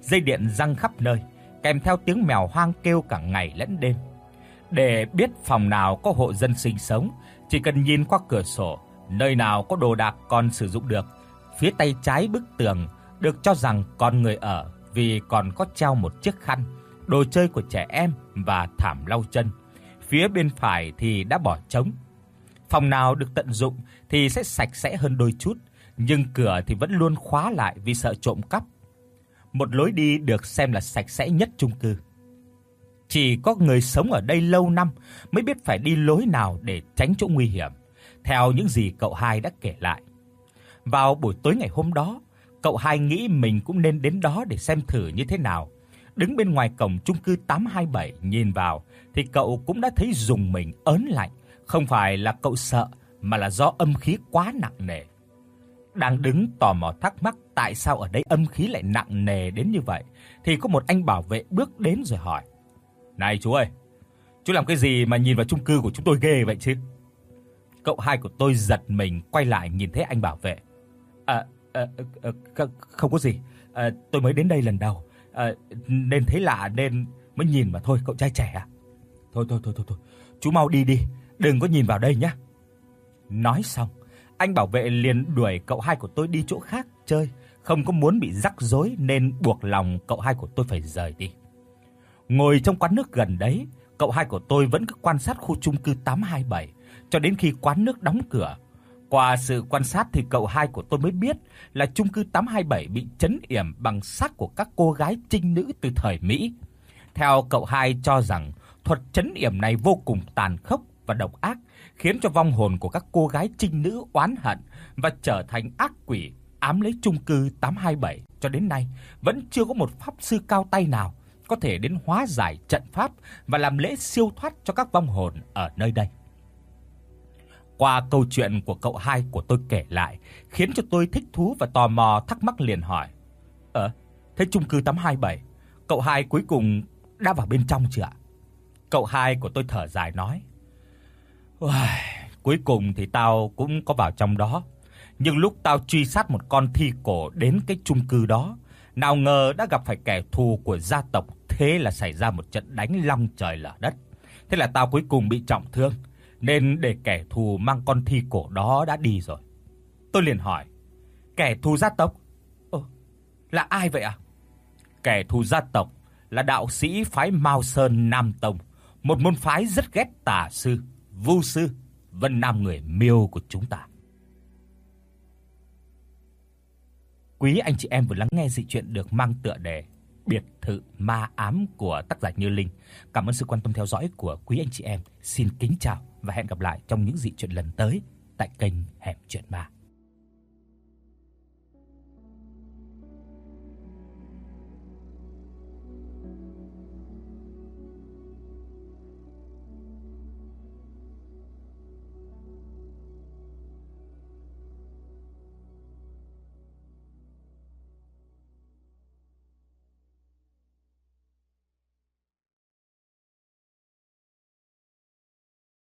dây điện giăng khắp nơi, kèm theo tiếng mèo hoang kêu cả ngày lẫn đêm. Để biết phòng nào có hộ dân sinh sống, chỉ cần nhìn qua cửa sổ, nơi nào có đồ đạc còn sử dụng được, phía tay trái bức tường được cho rằng còn người ở vì còn có treo một chiếc khăn, đồ chơi của trẻ em và thảm lau chân. Phía bên phải thì đã bỏ trống. Phòng nào được tận dụng thì sẽ sạch sẽ hơn đôi chút, nhưng cửa thì vẫn luôn khóa lại vì sợ trộm cắp. Một lối đi được xem là sạch sẽ nhất chung cư. Chỉ có người sống ở đây lâu năm mới biết phải đi lối nào để tránh chỗ nguy hiểm, theo những gì cậu Hai đã kể lại. Vào buổi tối ngày hôm đó, cậu Hai nghĩ mình cũng nên đến đó để xem thử như thế nào. Đứng bên ngoài cổng chung cư 827 nhìn vào thì cậu cũng đã thấy rùng mình ớn lạnh, không phải là cậu sợ mà là do âm khí quá nặng nề. Đang đứng tò mò thắc mắc tại sao ở đây âm khí lại nặng nề đến như vậy thì có một anh bảo vệ bước đến rồi hỏi: "Này chú ơi, chú làm cái gì mà nhìn vào chung cư của chúng tôi ghê vậy chứ?" Cậu Hai của tôi giật mình quay lại nhìn thấy anh bảo vệ. Không có gì. Tôi mới đến đây lần đầu. Nên thấy lạ nên mới nhìn mà thôi cậu trai trẻ à. Thôi, chú mau đi đi, đừng có nhìn vào đây nhé." Nói xong, anh bảo vệ liền đuổi cậu Hai của tôi đi chỗ khác chơi, không có muốn bị rắc rối nên buộc lòng cậu Hai của tôi phải rời đi. Ngồi trong quán nước gần đấy, cậu Hai của tôi vẫn cứ quan sát khu chung cư 827 cho đến khi quán nước đóng cửa. Qua sự quan sát thì cậu Hai của tôi mới biết là chung cư 827 bị trấn yểm bằng xác của các cô gái trinh nữ từ thời Mỹ. Theo cậu Hai cho rằng thuật trấn yểm này vô cùng tàn khốc và độc ác, khiến cho vong hồn của các cô gái trinh nữ oán hận và trở thành ác quỷ ám lấy chung cư 827. Cho đến nay vẫn chưa có một pháp sư cao tay nào có thể đến hóa giải trận pháp và làm lễ siêu thoát cho các vong hồn ở nơi đây. Qua câu chuyện của cậu Hai của tôi kể lại, khiến cho tôi thích thú và tò mò thắc mắc liền hỏi: "Thế chung cư 827, cậu Hai cuối cùng đã vào bên trong chưa ạ?" Cậu Hai của tôi thở dài nói: "Cuối cùng thì tao cũng có vào trong đó, nhưng lúc tao truy sát một con thi cổ đến cái chung cư đó, nào ngờ đã gặp phải kẻ thù của gia tộc, thế là xảy ra một trận đánh long trời lở đất. Thế là tao cuối cùng bị trọng thương, nên để kẻ thù mang con thi cổ đó đã đi rồi." Tôi liền hỏi: "Kẻ thù gia tộc? Là ai vậy ạ?" "Kẻ thù gia tộc là đạo sĩ phái Mao Sơn Nam Tông, một môn phái rất ghét tà sư, vu sư, Vân Nam người Miêu của chúng ta." Quý anh chị em vừa lắng nghe dị truyện được mang tựa đề Biệt thự ma ám của tác giả Như Linh. Cảm ơn sự quan tâm theo dõi của quý anh chị em. Xin kính chào và hẹn gặp lại trong những dị truyện lần tới tại kênh Hẻm Truyện Ma.